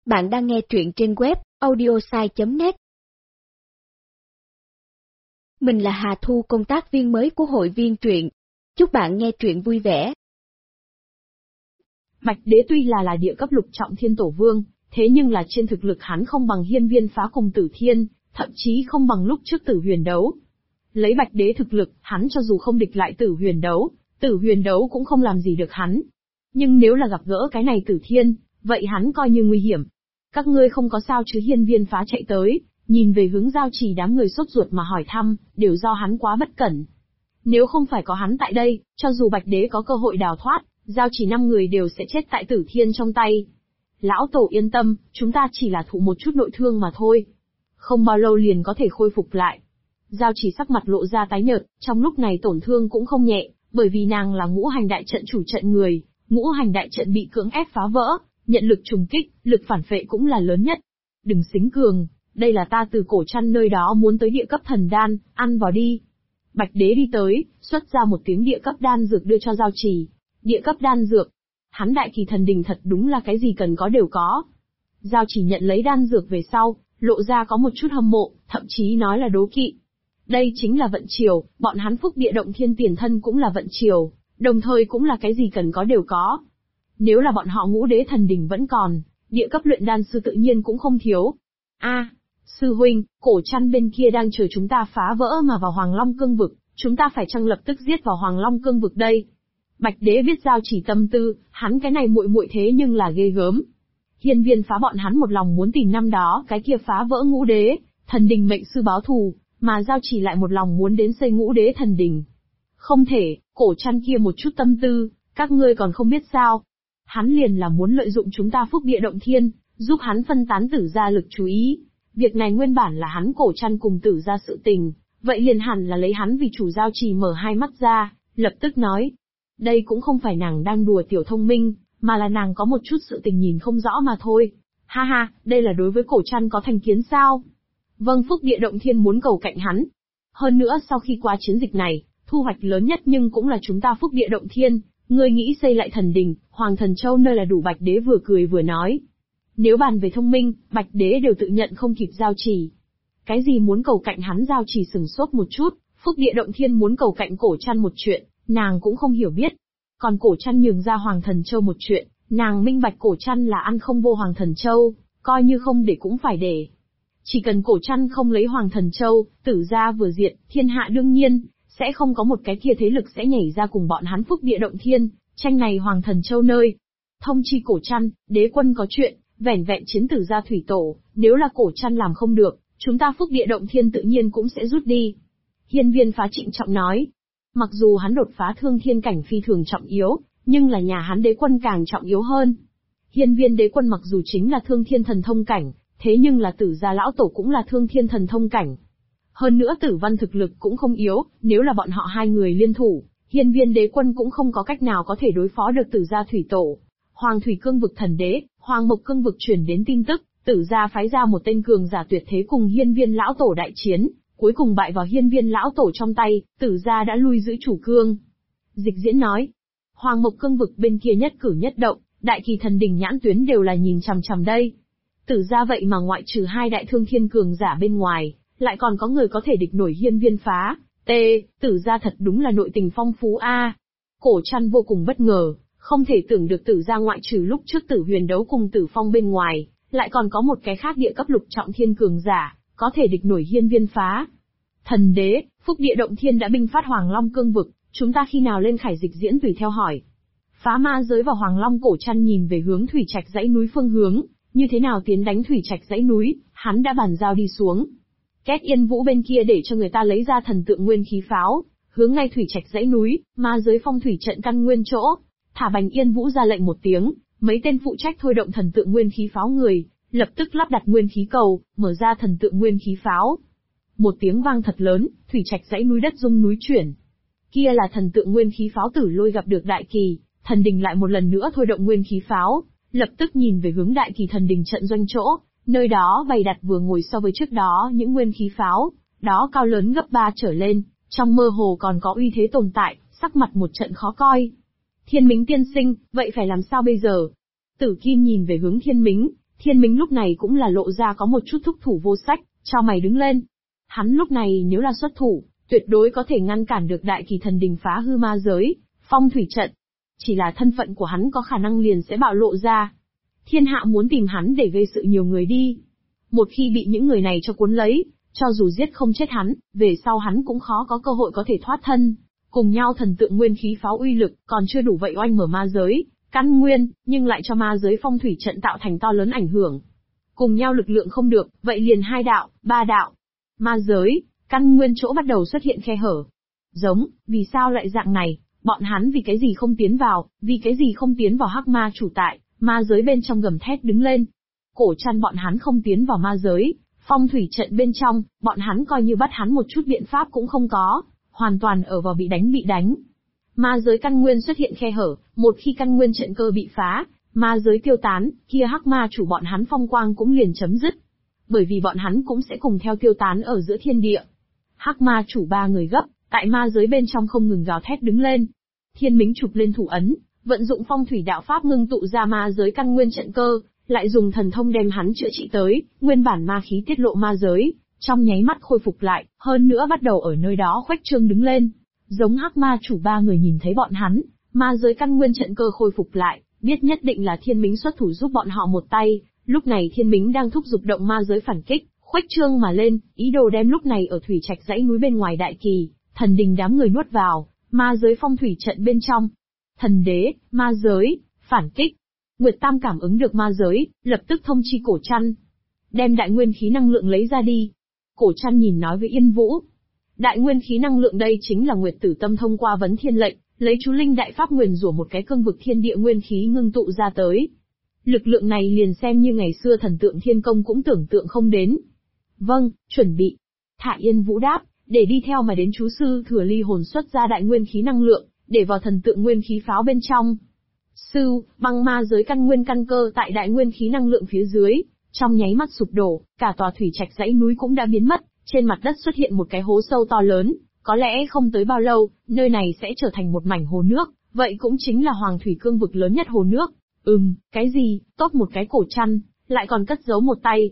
Bạn đang nghe truyện trên web audiosai.net. Mình là Hà Thu, công tác viên mới của hội viên truyện. Chúc bạn nghe truyện vui vẻ. Bạch Đế tuy là địa cấp lục trọng thiên tổ vương, thế nhưng là trên thực lực hắn không bằng Hiên Viên Phá cùng Tử Thiên, thậm chí không bằng lúc trước Tử Huyền đấu. Lấy Bạch Đế thực lực, hắn cho dù không địch lại Tử Huyền đấu cũng không làm gì được hắn. Nhưng nếu là gặp gỡ cái này Tử Thiên, vậy hắn coi như nguy hiểm. Các ngươi không có sao chứ? Hiên Viên Phá chạy tới, nhìn về hướng Giao Chỉ, đám người sốt ruột mà hỏi thăm, đều do hắn quá bất cẩn. Nếu không phải có hắn tại đây, cho dù Bạch Đế có cơ hội đào thoát, Giao Chỉ 5 người đều sẽ chết tại Tử Thiên trong tay. Lão tổ yên tâm, chúng ta chỉ là thụ một chút nội thương mà thôi. Không bao lâu liền có thể khôi phục lại. Giao Chỉ sắc mặt lộ ra tái nhợt, trong lúc này tổn thương cũng không nhẹ, bởi vì nàng là ngũ hành đại trận chủ trận người, ngũ hành đại trận bị cưỡng ép phá vỡ, nhận lực trùng kích, lực phản phệ cũng là lớn nhất. Đừng xính cường, đây là ta từ Cổ Trăn nơi đó muốn tới địa cấp thần đan, ăn vào đi. Bạch Đế đi tới, xuất ra một tiếng địa cấp đan dược đưa cho Giao Chỉ. Địa cấp đan dược. Hắn đại kỳ thần đình thật đúng là cái gì cần có đều có. Giao Chỉ nhận lấy đan dược về sau, lộ ra có một chút hâm mộ, thậm chí nói là đố kỵ. Đây chính là vận chiều, bọn hắn Phúc Địa Động Thiên tiền thân cũng là vận chiều, đồng thời cũng là cái gì cần có đều có. Nếu là bọn họ Ngũ Đế thần đình vẫn còn, địa cấp luyện đan sư tự nhiên cũng không thiếu. Sư huynh, Cổ Trăn bên kia đang chờ chúng ta phá vỡ mà vào Hoàng Long Cương vực, chúng ta phải chăng lập tức giết vào Hoàng Long Cương vực đây? Bạch Đế biết Giao Chỉ tâm tư, hắn cái này muội muội thế nhưng là ghê gớm. Hiên Viên Phá bọn hắn một lòng muốn tìm năm đó cái kia phá vỡ Ngũ Đế thần đình mệnh sư báo thù, mà Giao Chỉ lại một lòng muốn đến xây Ngũ Đế thần đình. Không thể, Cổ Trăn kia một chút tâm tư, các ngươi còn không biết sao? Hắn liền là muốn lợi dụng chúng ta Phúc Địa Động Thiên, giúp hắn phân tán Tử gia lực chú ý. Việc này nguyên bản là hắn Cổ Trăn cùng Tử gia sự tình, vậy liền hẳn là lấy hắn vì chủ. Giao Chỉ mở hai mắt ra, lập tức nói. Đây cũng không phải nàng đang đùa tiểu thông minh, mà là nàng có một chút sự tình nhìn không rõ mà thôi. Ha ha, đây là đối với Cổ Trăn có thành kiến sao? Vâng, Phúc Địa Động Thiên muốn cầu cạnh hắn. Hơn nữa sau khi qua chiến dịch này, thu hoạch lớn nhất nhưng cũng là chúng ta Phúc Địa Động Thiên. Ngươi nghĩ xây lại thần đình, Hoàng Thần Châu nơi là đủ. Bạch Đế vừa cười vừa nói. Nếu bàn về thông minh, Bạch Đế đều tự nhận không kịp Giao Chỉ. Cái gì muốn cầu cạnh hắn? Giao Chỉ sừng sốt một chút, Phúc Địa Động Thiên muốn cầu cạnh Cổ Trăn một chuyện, nàng cũng không hiểu biết. Còn Cổ Trăn nhường ra Hoàng Thần Châu một chuyện, nàng minh bạch Cổ Trăn là ăn không vô Hoàng Thần Châu, coi như không để cũng phải để. Chỉ cần Cổ Trăn không lấy Hoàng Thần Châu, Tử gia vừa diệt, thiên hạ đương nhiên sẽ không có một cái kia thế lực sẽ nhảy ra cùng bọn hắn Phúc Địa Động Thiên, tranh này Hoàng Thần Châu nơi. Thông chi Cổ Trăn, đế quân có chuyện, vẻn vẹn chiến Tử gia thủy tổ, nếu là Cổ Trăn làm không được, chúng ta Phúc Địa Động Thiên tự nhiên cũng sẽ rút đi. Hiên Viên Phá trịnh trọng nói. Mặc dù hắn đột phá thương thiên cảnh phi thường trọng yếu, nhưng là nhà hắn đế quân càng trọng yếu hơn. Hiên Viên đế quân mặc dù chính là thương thiên thần thông cảnh, thế nhưng là Tử gia lão tổ cũng là thương thiên thần thông cảnh. Hơn nữa Tử Văn thực lực cũng không yếu, nếu là bọn họ hai người liên thủ, Hiên Viên đế quân cũng không có cách nào có thể đối phó được Tử gia thủy tổ. Hoàng Thủy Cương vực thần đế, Hoàng Mộc Cương vực truyền đến tin tức, Tử gia phái ra một tên cường giả tuyệt thế cùng Hiên Viên lão tổ đại chiến, cuối cùng bại vào Hiên Viên lão tổ trong tay, Tử gia đã lui giữ chủ cương. Dịch diễn nói, Hoàng Mộc Cương vực bên kia nhất cử nhất động, đại kỳ thần đình nhãn tuyến đều là nhìn chằm chằm đây. Tử gia vậy mà ngoại trừ hai đại thương thiên cường giả bên ngoài, lại còn có người có thể địch nổi Hiên Viên Phá. Tử gia thật đúng là nội tình phong phú a. Cổ Trăn vô cùng bất ngờ, không thể tưởng được Tử gia ngoại trừ lúc trước Tử Huyền đấu cùng Tử Phong bên ngoài, lại còn có một cái khác địa cấp lục trọng thiên cường giả, có thể địch nổi Hiên Viên Phá. Thần đế, Phúc Địa Động Thiên đã binh phát Hoàng Long Cương vực, chúng ta khi nào lên khải? Dịch diễn tùy theo hỏi. Phá ma giới và Hoàng Long. Cổ Trăn nhìn về hướng Thủy Trạch dãy núi phương hướng, như thế nào tiến đánh Thủy Trạch dãy núi, hắn đã bàn giao đi xuống. Két Yên Vũ bên kia để cho người ta lấy ra thần tượng nguyên khí pháo, hướng ngay Thủy Trạch dãy núi, ma giới phong thủy trận căn nguyên chỗ. Thả Bành Yên Vũ ra lệnh một tiếng, mấy tên phụ trách thôi động thần tượng nguyên khí pháo người, lập tức lắp đặt nguyên khí cầu, mở ra thần tượng nguyên khí pháo. Một tiếng vang thật lớn, Thủy Trạch dãy núi đất rung núi chuyển. Kia là thần tượng nguyên khí pháo Tử Lôi gặp được đại kỳ, thần đình lại một lần nữa thôi động nguyên khí pháo, lập tức nhìn về hướng đại kỳ thần đình trận doanh chỗ, nơi đó bày đặt vừa ngồi so với trước đó những nguyên khí pháo, đó cao lớn gấp 3 trở lên, trong mơ hồ còn có uy thế tồn tại, sắc mặt một trận khó coi. Thiên Mính tiên sinh, vậy phải làm sao bây giờ? Tử Kim nhìn về hướng Thiên Mính, Thiên Mính lúc này cũng là lộ ra có một chút thúc thủ vô sách, cho mày đứng lên. Hắn lúc này nếu là xuất thủ, tuyệt đối có thể ngăn cản được Đại Kỳ Thần Đình phá hư ma giới, phong thủy trận. Chỉ là thân phận của hắn có khả năng liền sẽ bạo lộ ra. Thiên hạ muốn tìm hắn để gây sự nhiều người đi. Một khi bị những người này cho cuốn lấy, cho dù giết không chết hắn, về sau hắn cũng khó có cơ hội có thể thoát thân. Cùng nhau thần tượng nguyên khí pháo uy lực, còn chưa đủ vậy oanh mở ma giới, căn nguyên, nhưng lại cho ma giới phong thủy trận tạo thành to lớn ảnh hưởng. Cùng nhau lực lượng không được, vậy liền 2 đạo, 3 đạo. Ma giới, căn nguyên chỗ bắt đầu xuất hiện khe hở. Giống, vì sao lại dạng này, bọn hắn vì cái gì không tiến vào, vì cái gì không tiến vào hắc ma chủ tại, ma giới bên trong gầm thét đứng lên. Cổ Trăn bọn hắn không tiến vào ma giới, phong thủy trận bên trong, bọn hắn coi như bắt hắn một chút biện pháp cũng không có, hoàn toàn ở vào bị đánh. Ma giới căn nguyên xuất hiện khe hở, một khi căn nguyên trận cơ bị phá, ma giới tiêu tán, kia hắc ma chủ bọn hắn phong quang cũng liền chấm dứt. Bởi vì bọn hắn cũng sẽ cùng theo tiêu tán ở giữa thiên địa. Hắc ma chủ 3 người gấp, tại ma giới bên trong không ngừng gào thét đứng lên. Thiên Mính chụp lên thủ ấn, vận dụng phong thủy đạo pháp ngưng tụ ra ma giới căn nguyên trận cơ, lại dùng thần thông đem hắn chữa trị tới, nguyên bản ma khí tiết lộ ma giới, trong nháy mắt khôi phục lại, hơn nữa bắt đầu ở nơi đó khuếch trương đứng lên. Giống hắc ma chủ 3 người nhìn thấy bọn hắn, ma giới căn nguyên trận cơ khôi phục lại, biết nhất định là Thiên Mính xuất thủ giúp bọn họ một tay. Lúc này Thiên Mính đang thúc giục động ma giới phản kích, khuếch trương mà lên, ý đồ đem lúc này ở thủy trạch dãy núi bên ngoài Đại Kỳ Thần Đình đám người nuốt vào, ma giới phong thủy trận bên trong. Thần đế, ma giới, phản kích. Nguyệt Tam cảm ứng được ma giới, lập tức thông chi Cổ Trăn. Đem đại nguyên khí năng lượng lấy ra đi. Cổ Trăn nhìn nói với Yên Vũ. Đại nguyên khí năng lượng đây chính là Nguyệt Tử Tâm thông qua vấn thiên lệnh, lấy chú linh đại pháp nguyền rủa một cái cương vực thiên địa nguyên khí ngưng tụ ra tới. Lực lượng này liền xem như ngày xưa thần tượng thiên công cũng tưởng tượng không đến. Vâng, chuẩn bị. Thả Yên Vũ đáp, để đi theo mà đến chú sư Thừa Ly hồn xuất ra đại nguyên khí năng lượng, để vào thần tượng nguyên khí pháo bên trong. Sư, băng ma giới căn nguyên căn cơ tại đại nguyên khí năng lượng phía dưới, trong nháy mắt sụp đổ, cả tòa thủy trạch dãy núi cũng đã biến mất, trên mặt đất xuất hiện một cái hố sâu to lớn, có lẽ không tới bao lâu, nơi này sẽ trở thành một mảnh hồ nước, vậy cũng chính là Hoàng Thủy Cương vực lớn nhất hồ nước. Cái gì, tốt một cái Cổ Trăn, lại còn cất giấu một tay.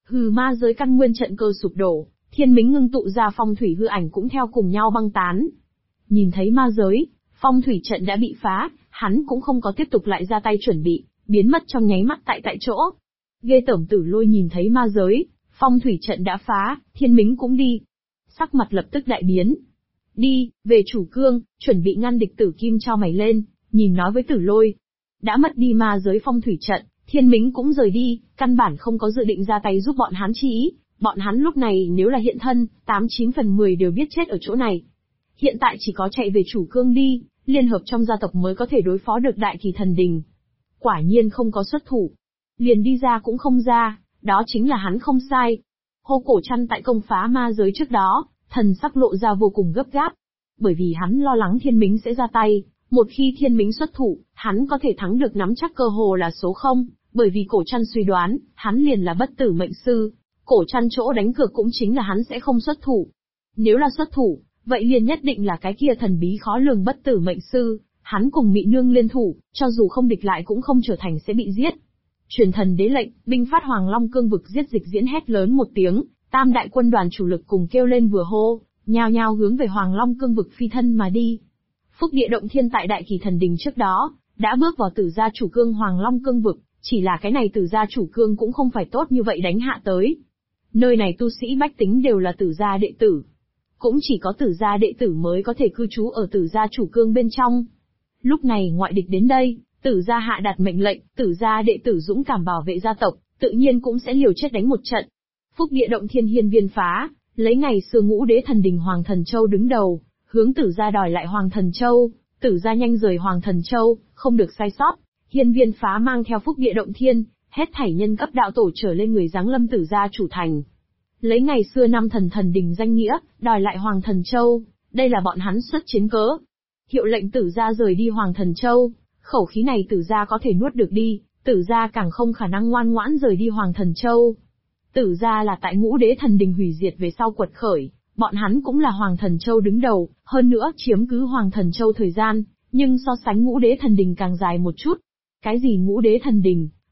Ma giới căn nguyên trận cơ sụp đổ, Thiên Mính ngưng tụ ra phong thủy hư ảnh cũng theo cùng nhau băng tán. Nhìn thấy ma giới, phong thủy trận đã bị phá, hắn cũng không có tiếp tục lại ra tay chuẩn bị, biến mất trong nháy mắt tại chỗ. Ghê tởm Tử Lôi nhìn thấy ma giới, phong thủy trận đã phá, Thiên Mính cũng đi. Sắc mặt lập tức đại biến. Đi, về chủ cương, chuẩn bị ngăn địch Tử Kim cho mày lên, nhìn nói với Tử Lôi. Đã mất đi ma giới phong thủy trận, Thiên Mính cũng rời đi, căn bản không có dự định ra tay giúp bọn hắn chi ý. Bọn hắn lúc này nếu là hiện thân, 89 phần 10 đều biết chết ở chỗ này. Hiện tại chỉ có chạy về chủ cương đi, liên hợp trong gia tộc mới có thể đối phó được Đại Kỳ Thần Đình. Quả nhiên không có xuất thủ. Liền đi ra cũng không ra, đó chính là hắn không sai. Hô Cổ Trăn tại công phá ma giới trước đó, thần sắc lộ ra vô cùng gấp gáp. Bởi vì hắn lo lắng Thiên Mính sẽ ra tay, một khi Thiên Mính xuất thủ, hắn có thể thắng được nắm chắc cơ hồ là số 0, bởi vì Cổ Trăn suy đoán, hắn liền là bất tử mệnh sư. Cổ Trăn chỗ đánh cược cũng chính là hắn sẽ không xuất thủ. Nếu là xuất thủ, vậy liền nhất định là cái kia thần bí khó lường bất tử mệnh sư, hắn cùng Mị Nương liên thủ, cho dù không địch lại cũng không trở thành sẽ bị giết. Truyền thần đế lệnh, binh phát Hoàng Long cương vực giết dịch diễn hét lớn một tiếng, tam đại quân đoàn chủ lực cùng kêu lên vừa hô, nhao nhao hướng về Hoàng Long cương vực phi thân mà đi. Phúc địa động thiên tại Đại Kỳ Thần Đình trước đó, đã bước vào tử gia chủ cương Hoàng Long cương vực, chỉ là cái này tử gia chủ cương cũng không phải tốt như vậy đánh hạ tới. Nơi này tu sĩ bách tính đều là tử gia đệ tử. Cũng chỉ có tử gia đệ tử mới có thể cư trú ở tử gia chủ cương bên trong. Lúc này ngoại địch đến đây, tử gia hạ đạt mệnh lệnh, tử gia đệ tử dũng cảm bảo vệ gia tộc, tự nhiên cũng sẽ liều chết đánh một trận. Phúc địa động thiên hiên viên phá, lấy ngày xưa Ngũ Đế Thần Đình Hoàng Thần Châu đứng đầu, hướng tử gia đòi lại Hoàng Thần Châu, tử gia nhanh rời Hoàng Thần Châu, không được sai sót. Hiên viên phá mang theo phúc địa động thiên, hết thảy nhân cấp đạo tổ trở lên người giáng lâm tử gia chủ thành. Lấy ngày xưa năm thần đình danh nghĩa, đòi lại Hoàng Thần Châu, đây là bọn hắn xuất chiến cớ. Hiệu lệnh tử gia rời đi Hoàng Thần Châu, khẩu khí này tử gia có thể nuốt được đi, tử gia càng không khả năng ngoan ngoãn rời đi Hoàng Thần Châu. Tử gia là tại Ngũ Đế Thần Đình hủy diệt về sau quật khởi, bọn hắn cũng là Hoàng Thần Châu đứng đầu, hơn nữa chiếm cứ Hoàng Thần Châu thời gian, nhưng so sánh Ngũ Đế Thần Đình càng dài một chút. Cái gì Ngũ Đế Thần Đình,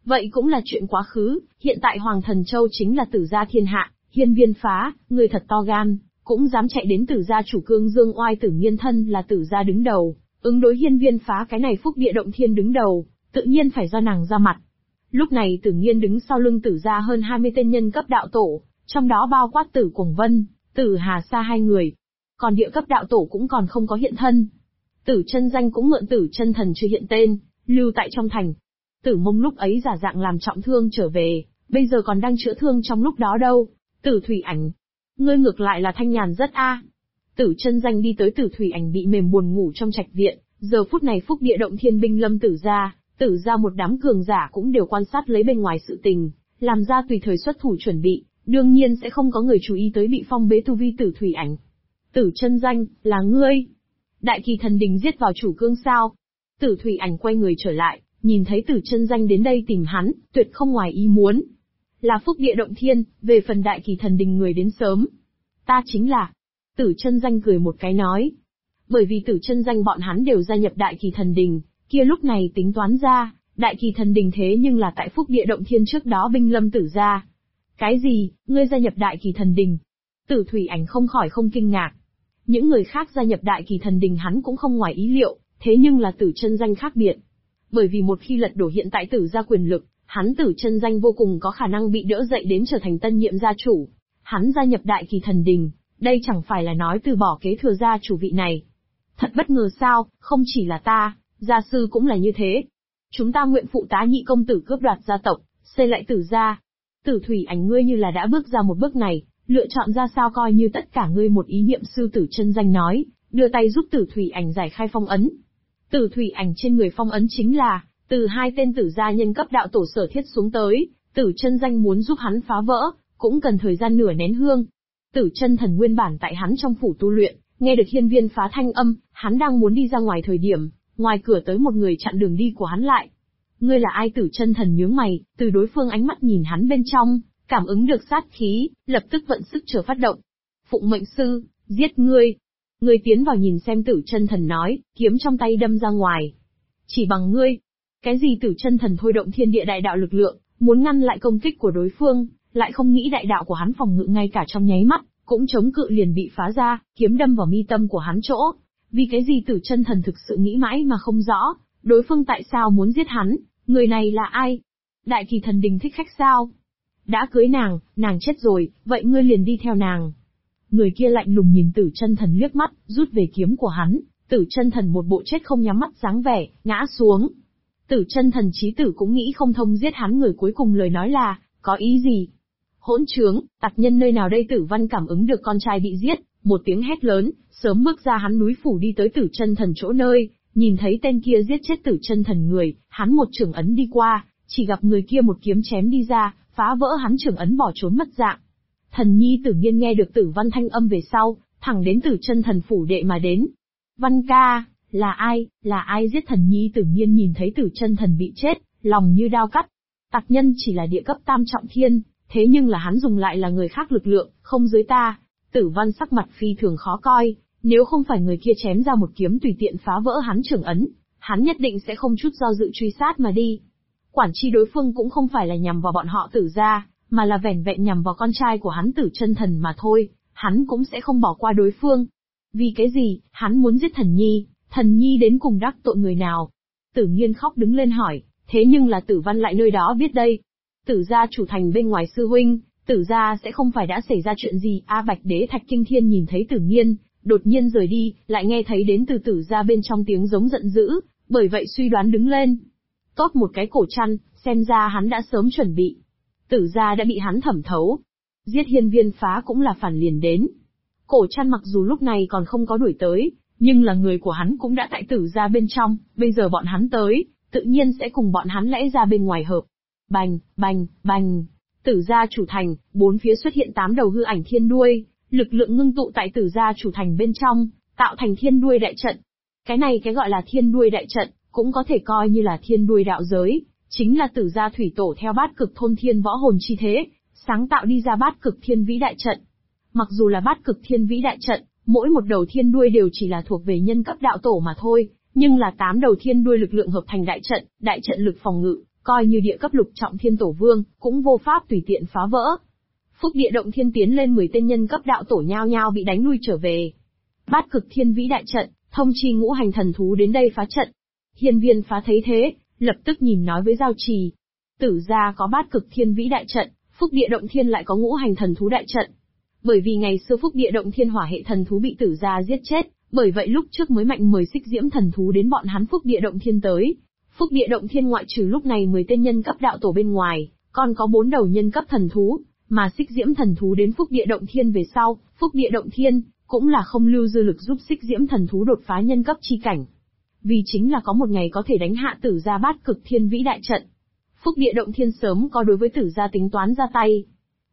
Vậy cũng là chuyện quá khứ, hiện tại Hoàng Thần Châu chính là tử gia thiên hạ, Hiên Viên Phá, người thật to gan, cũng dám chạy đến tử gia chủ Cương Dương oai Tử Nghiên thân là tử gia đứng đầu, ứng đối Hiên Viên Phá cái này phúc địa động thiên đứng đầu, tự nhiên phải do nàng ra mặt. Lúc này Tử Nghiên đứng sau lưng tử gia hơn 20 tên nhân cấp đạo tổ, trong đó bao quát Tử Cuồng Vân, Tử Hà Sa hai người. Còn địa cấp đạo tổ cũng còn không có hiện thân. Tử Chân Danh cũng mượn Tử Chân Thần chưa hiện tên, lưu tại trong thành. Tử Mông lúc ấy giả dạng làm trọng thương trở về, bây giờ còn đang chữa thương trong lúc đó đâu. Tử Thủy Ảnh, ngươi ngược lại là thanh nhàn rất a. Tử Chân Danh đi tới Tử Thủy Ảnh bị mềm buồn ngủ trong trạch viện, giờ phút này phúc địa động thiên binh lâm tử gia một đám cường giả cũng đều quan sát lấy bên ngoài sự tình, làm ra tùy thời xuất thủ chuẩn bị, đương nhiên sẽ không có người chú ý tới bị phong bế tu vi Tử Thủy Ảnh. Tử Chân Danh, là ngươi? Đại Kỳ Thần Đình giết vào chủ cương sao? Tử Thủy Ảnh quay người trở lại, nhìn thấy Tử Chân Danh đến đây tìm hắn, tuyệt không ngoài ý muốn. Là phúc địa động thiên, về phần Đại Kỳ Thần Đình người đến sớm. Ta chính là. Tử Chân Danh cười một cái nói. Bởi vì Tử Chân Danh bọn hắn đều gia nhập Đại Kỳ Thần Đình, kia lúc này tính toán ra, Đại Kỳ Thần Đình thế nhưng là tại phúc địa động thiên trước đó binh lâm tử gia. Cái gì, ngươi gia nhập Đại Kỳ Thần Đình? Tử Thủy Ảnh không khỏi không kinh ngạc. Những người khác gia nhập Đại Kỳ Thần Đình hắn cũng không ngoài ý liệu, thế nhưng là Tử Chân Danh khác biệt. Bởi vì một khi lật đổ hiện tại tử gia quyền lực, hắn Tử Chân Danh vô cùng có khả năng bị đỡ dậy đến trở thành tân nhiệm gia chủ. Hắn gia nhập Đại Kỳ Thần Đình, đây chẳng phải là nói từ bỏ kế thừa gia chủ vị này. Thật bất ngờ sao, không chỉ là ta, gia sư cũng là như thế. Chúng ta nguyện phụ tá nhị công tử cướp đoạt gia tộc, xây lại tử gia. Tử Thủy Ảnh ngươi như là đã bước ra một bước này, lựa chọn ra sao coi như tất cả ngươi một ý niệm. Sư Tử Chân Danh nói, đưa tay giúp Tử Thủy Ảnh giải khai phong ấn. Tử Thủy Ảnh trên người phong ấn chính là từ hai tên tử gia nhân cấp đạo tổ sở thiết xuống tới, Tử Chân Danh muốn giúp hắn phá vỡ, cũng cần thời gian nửa nén hương. Tử Chân Thần nguyên bản tại hắn trong phủ tu luyện, nghe được Hiên Viên Phá thanh âm, hắn đang muốn đi ra ngoài thời điểm, ngoài cửa tới một người chặn đường đi của hắn lại. Ngươi là ai? Tử Chân Thần nhướng mày, từ đối phương ánh mắt nhìn hắn bên trong, cảm ứng được sát khí, lập tức vận sức chờ phát động. Phụng mệnh sư, giết ngươi. Ngươi tiến vào nhìn xem. Tử Chân Thần nói, kiếm trong tay đâm ra ngoài. Chỉ bằng ngươi. Cái gì? Tử Chân Thần thôi động thiên địa đại đạo lực lượng, muốn ngăn lại công kích của đối phương, lại không nghĩ đại đạo của hắn phòng ngự ngay cả trong nháy mắt, cũng chống cự liền bị phá ra, kiếm đâm vào mi tâm của hắn chỗ. Vì cái gì? Tử Chân Thần thực sự nghĩ mãi mà không rõ, đối phương tại sao muốn giết hắn, người này là ai? Đại Kỳ Thần Đình thích khách sao? Đã cưới nàng chết rồi, vậy ngươi liền đi theo nàng. Người kia lạnh lùng nhìn Tử Chân Thần liếc mắt, rút về kiếm của hắn. Tử Chân Thần một bộ chết không nhắm mắt dáng vẻ, ngã xuống. Tử Chân Thần chí tử cũng nghĩ không thông giết hắn người cuối cùng lời nói là, có ý gì? Hỗn trướng, tặc nhân nơi nào đây? Tử Văn cảm ứng được con trai bị giết, một tiếng hét lớn, sớm bước ra hắn núi phủ đi tới Tử Chân Thần chỗ nơi, nhìn thấy tên kia giết chết Tử Chân Thần người, hắn một chưởng ấn đi qua, chỉ gặp người kia một kiếm chém đi ra, phá vỡ hắn chưởng ấn bỏ trốn mất dạng. Thần nhi Tử Nghiên nghe được Tử Văn thanh âm về sau, thẳng đến Tử Chân Thần phủ đệ mà đến. Văn ca, là ai giết thần nhi? Tử Nghiên nhìn thấy Tử Chân Thần bị chết, lòng như đao cắt. Tặc nhân chỉ là địa cấp tam trọng thiên, thế nhưng là hắn dùng lại là người khác lực lượng, không dưới ta. Tử Văn sắc mặt phi thường khó coi, nếu không phải người kia chém ra một kiếm tùy tiện phá vỡ hắn chưởng ấn, hắn nhất định sẽ không chút do dự truy sát mà đi. Quản chi đối phương cũng không phải là nhằm vào bọn họ Tử gia, mà là vẻn vẹn nhằm vào con trai của hắn Tử Chân Thần mà thôi, hắn cũng sẽ không bỏ qua đối phương. Vì cái gì? Hắn muốn giết thần nhi đến cùng đắc tội người nào? Tử Nghiên khóc đứng lên hỏi, thế nhưng là Tử Văn lại nơi đó biết đây. Tử gia chủ thành bên ngoài sư huynh, Tử gia sẽ không phải đã xảy ra chuyện gì? Bạch Đế Thạch Kinh Thiên nhìn thấy Tử Nghiên, đột nhiên rời đi, lại nghe thấy đến từ Tử gia bên trong tiếng giống giận dữ, bởi vậy suy đoán đứng lên. Tốt một cái cổ chăn, xem ra hắn đã sớm chuẩn bị. Tử gia đã bị hắn thẩm thấu. Giết Hiên Viên Phá cũng là phản liền đến. Cổ chăn mặc dù lúc này còn không có đuổi tới, nhưng là người của hắn cũng đã tại Tử gia bên trong, bây giờ bọn hắn tới, tự nhiên sẽ cùng bọn hắn lẽ ra bên ngoài hợp. Bành, bành, bành. Tử gia chủ thành, bốn phía xuất hiện 8 đầu hư ảnh thiên đuôi, lực lượng ngưng tụ tại Tử gia chủ thành bên trong, tạo thành thiên đuôi đại trận. Cái gọi là thiên đuôi đại trận, cũng có thể coi như là thiên đuôi đạo giới, chính là Tử gia thủy tổ theo Bát Cực thôn thiên võ hồn chi thế, sáng tạo đi ra Bát Cực Thiên Vĩ đại trận. Mặc dù là Bát Cực Thiên Vĩ đại trận, mỗi một đầu thiên đuôi đều chỉ là thuộc về nhân cấp đạo tổ mà thôi, nhưng là 8 đầu thiên đuôi lực lượng hợp thành đại trận lực phòng ngự, Coi như địa cấp lục trọng thiên tổ vương, cũng vô pháp tùy tiện phá vỡ. Phúc địa động thiên tiến lên 10 tên nhân cấp đạo tổ nhao nhao bị đánh lui trở về. Bát cực thiên vĩ đại trận, thông chi ngũ hành thần thú đến đây phá trận. Hiên viên phá thấy thế, lập tức nhìn nói với Giao Trì. Tử gia có bát cực thiên vĩ đại trận, Phúc địa động thiên lại có ngũ hành thần thú đại trận. Bởi vì ngày xưa Phúc địa động thiên hỏa hệ thần thú bị tử gia giết chết, bởi vậy lúc trước mới mạnh mời xích diễm thần thú đến bọn hắn Phúc địa động thiên tới. Phúc địa động thiên ngoại trừ lúc này 10 tên nhân cấp đạo tổ bên ngoài, còn có 4 đầu nhân cấp thần thú, mà xích diễm thần thú đến Phúc địa động thiên về sau, Phúc địa động thiên cũng là không lưu dư lực giúp xích diễm thần thú đột phá nhân cấp chi cảnh. Vì chính là có một ngày có thể đánh hạ tử gia bát cực thiên vĩ đại trận. Phúc địa động thiên sớm có đối với tử gia tính toán ra tay.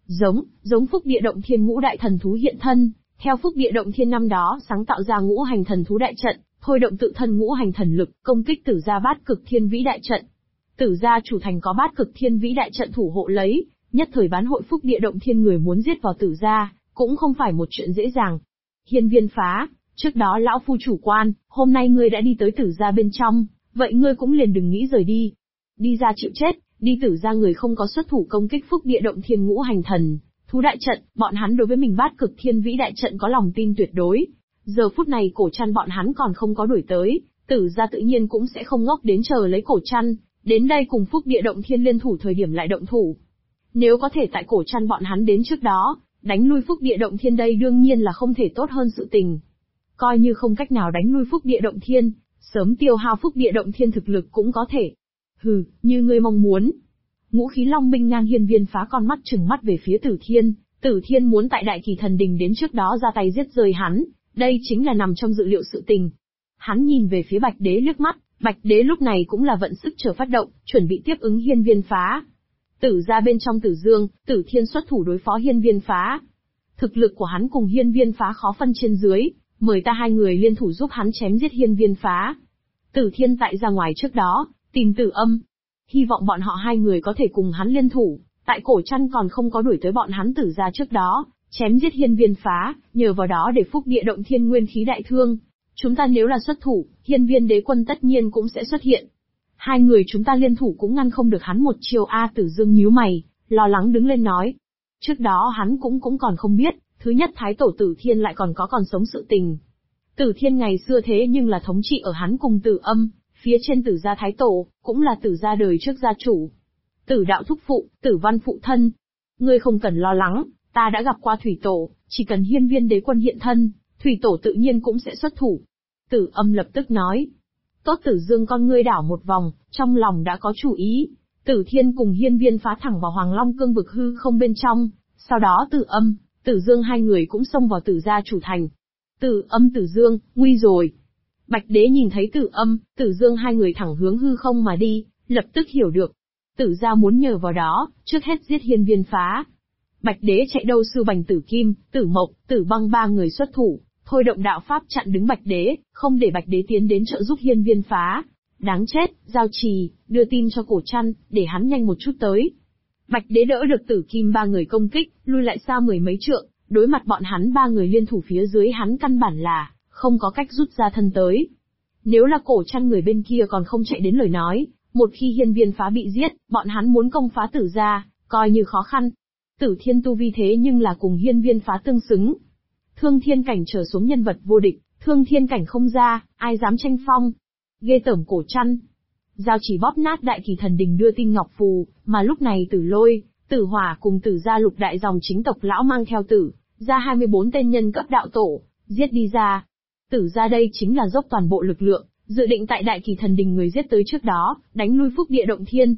Giống Phúc địa động thiên ngũ đại thần thú hiện thân, theo Phúc địa động thiên năm đó sáng tạo ra ngũ hành thần thú đại trận, thôi động tự thân ngũ hành thần lực, công kích tử gia bát cực thiên vĩ đại trận. Tử gia chủ thành có bát cực thiên vĩ đại trận thủ hộ lấy, nhất thời bán hội Phúc địa động thiên người muốn giết vào tử gia, cũng không phải một chuyện dễ dàng. Hiên viên phá, trước đó lão phu chủ quan, hôm nay ngươi đã đi tới tử gia bên trong, vậy ngươi cũng liền đừng nghĩ rời đi. Đi ra chịu chết, đi tử gia người không có xuất thủ công kích Phúc địa động thiên ngũ hành thần thú đại trận, bọn hắn đối với mình bát cực thiên vĩ đại trận có lòng tin tuyệt đối. Giờ phút này cổ trăn bọn hắn còn không có đuổi tới, tử gia tự nhiên cũng sẽ không ngốc đến chờ lấy cổ trăn, đến đây cùng Phúc địa động thiên liên thủ thời điểm lại động thủ. Nếu có thể tại cổ trăn bọn hắn đến trước đó, đánh lui Phúc địa động thiên đây đương nhiên là không thể tốt hơn sự tình. Coi như không cách nào đánh lui Phúc địa động thiên, sớm tiêu hao Phúc địa động thiên thực lực cũng có thể. Hừ, như ngươi mong muốn. Ngũ khí long binh ngang hiên viên phá con mắt trừng mắt về phía Tử Thiên muốn tại đại kỳ thần đình đến trước đó ra tay giết rơi hắn, đây chính là nằm trong dự liệu sự tình. Hắn nhìn về phía Bạch Đế liếc mắt, Bạch Đế lúc này cũng là vận sức chờ phát động, chuẩn bị tiếp ứng hiên viên phá. Tử gia bên trong Tử Dương, Tử Thiên xuất thủ đối phó hiên viên phá. Thực lực của hắn cùng hiên viên phá khó phân trên dưới, mời ta hai người liên thủ giúp hắn chém giết hiên viên phá. Tử Thiên tại ra ngoài trước đó, tìm Tử Âm. Hy vọng bọn họ hai người có thể cùng hắn liên thủ, tại cổ trăn còn không có đuổi tới bọn hắn tử gia trước đó, chém giết hiên viên phá, nhờ vào đó để Phúc địa động thiên nguyên khí đại thương. Chúng ta nếu là xuất thủ, hiên viên đế quân tất nhiên cũng sẽ xuất hiện. Hai người chúng ta liên thủ cũng ngăn không được hắn một chiều a. Tử Dương nhíu mày, lo lắng đứng lên nói. Trước đó hắn cũng còn không biết, thứ nhất Thái tổ Tử Thiên lại còn sống sự tình. Tử Thiên ngày xưa thế nhưng là thống trị ở hắn cùng Tử Âm, phía trên Tử gia Thái tổ, cũng là Tử gia đời trước gia chủ. Tử đạo thúc phụ, Tử văn phụ thân. Ngươi không cần lo lắng, ta đã gặp qua Thủy tổ, chỉ cần hiên viên đế quân hiện thân, Thủy tổ tự nhiên cũng sẽ xuất thủ. Tử Âm lập tức nói. Tốt. Tử Dương con ngươi đảo một vòng, trong lòng đã có chủ ý. Tử Thiên cùng hiên viên phá thẳng vào Hoàng Long cương vực hư không bên trong, sau đó Tử Âm, Tử Dương hai người cũng xông vào Tử gia chủ thành. Tử Âm Tử Dương, nguy rồi. Bạch Đế nhìn thấy Tử Âm, Tử Dương hai người thẳng hướng hư không mà đi, lập tức hiểu được. Tử gia muốn nhờ vào đó, trước hết giết hiên viên phá. Bạch Đế chạy đâu sư bành Tử Kim, Tử Mộc, Tử Băng ba người xuất thủ, thôi động đạo pháp chặn đứng Bạch Đế, không để Bạch Đế tiến đến trợ giúp hiên viên phá. Đáng chết, Giao Trì, đưa tin cho cổ trăn, để hắn nhanh một chút tới. Bạch Đế đỡ được Tử Kim ba người công kích, lui lại xa mười mấy trượng, đối mặt bọn hắn ba người liên thủ phía dưới hắn căn bản là không có cách rút ra thân tới. Nếu là cổ trăn người bên kia còn không chạy đến lời nói, một khi hiên viên phá bị giết, bọn hắn muốn công phá Tử gia, coi như khó khăn. Tử Thiên tu vi thế nhưng là cùng hiên viên phá tương xứng. Thương thiên cảnh trở xuống nhân vật vô địch, thương thiên cảnh không ra, ai dám tranh phong. Ghê tởm cổ trăn. Giao Chỉ bóp nát đại kỳ thần đình đưa tin ngọc phù, mà lúc này Tử Lôi, Tử Hỏa cùng Tử gia lục đại dòng chính tộc lão mang theo Tử ra 24 tên nhân cấp đạo tổ, giết đi ra. Tử gia đây chính là dốc toàn bộ lực lượng, dự định tại đại kỳ thần đình người giết tới trước đó, đánh lui Phúc địa động thiên.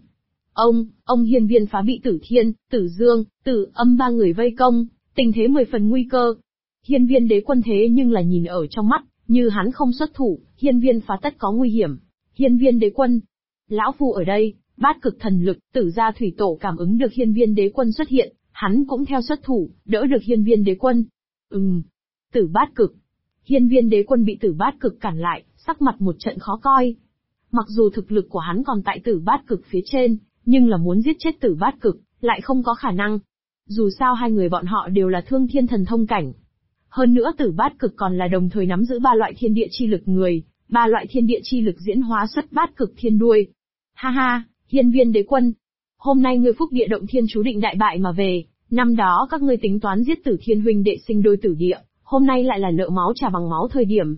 Ông hiên viên phá bị Tử Thiên, Tử Dương, Tử Âm ba người vây công, tình thế 10 phần nguy cơ. Hiên viên đế quân thế nhưng là nhìn ở trong mắt, như hắn không xuất thủ, hiên viên phá tất có nguy hiểm. Hiên viên đế quân, lão phu ở đây, bát cực thần lực, Tử gia thủy tổ cảm ứng được hiên viên đế quân xuất hiện, hắn cũng theo xuất thủ, đỡ được hiên viên đế quân. Tử bát cực. Hiên viên đế quân bị Tử bát cực cản lại, sắc mặt một trận khó coi. Mặc dù thực lực của hắn còn tại Tử bát cực phía trên, nhưng là muốn giết chết Tử bát cực, lại không có khả năng. Dù sao hai người bọn họ đều là thương thiên thần thông cảnh. Hơn nữa Tử bát cực còn là đồng thời nắm giữ ba loại thiên địa chi lực người, ba loại thiên địa chi lực diễn hóa xuất bát cực thiên đuôi. Ha ha, Hiên Viên Đế Quân, hôm nay ngươi phúc địa động thiên chú định đại bại mà về, năm đó các ngươi tính toán giết Tử Thiên huynh đệ sinh đôi tử địa, hôm nay lại là nợ máu trả bằng máu thời điểm.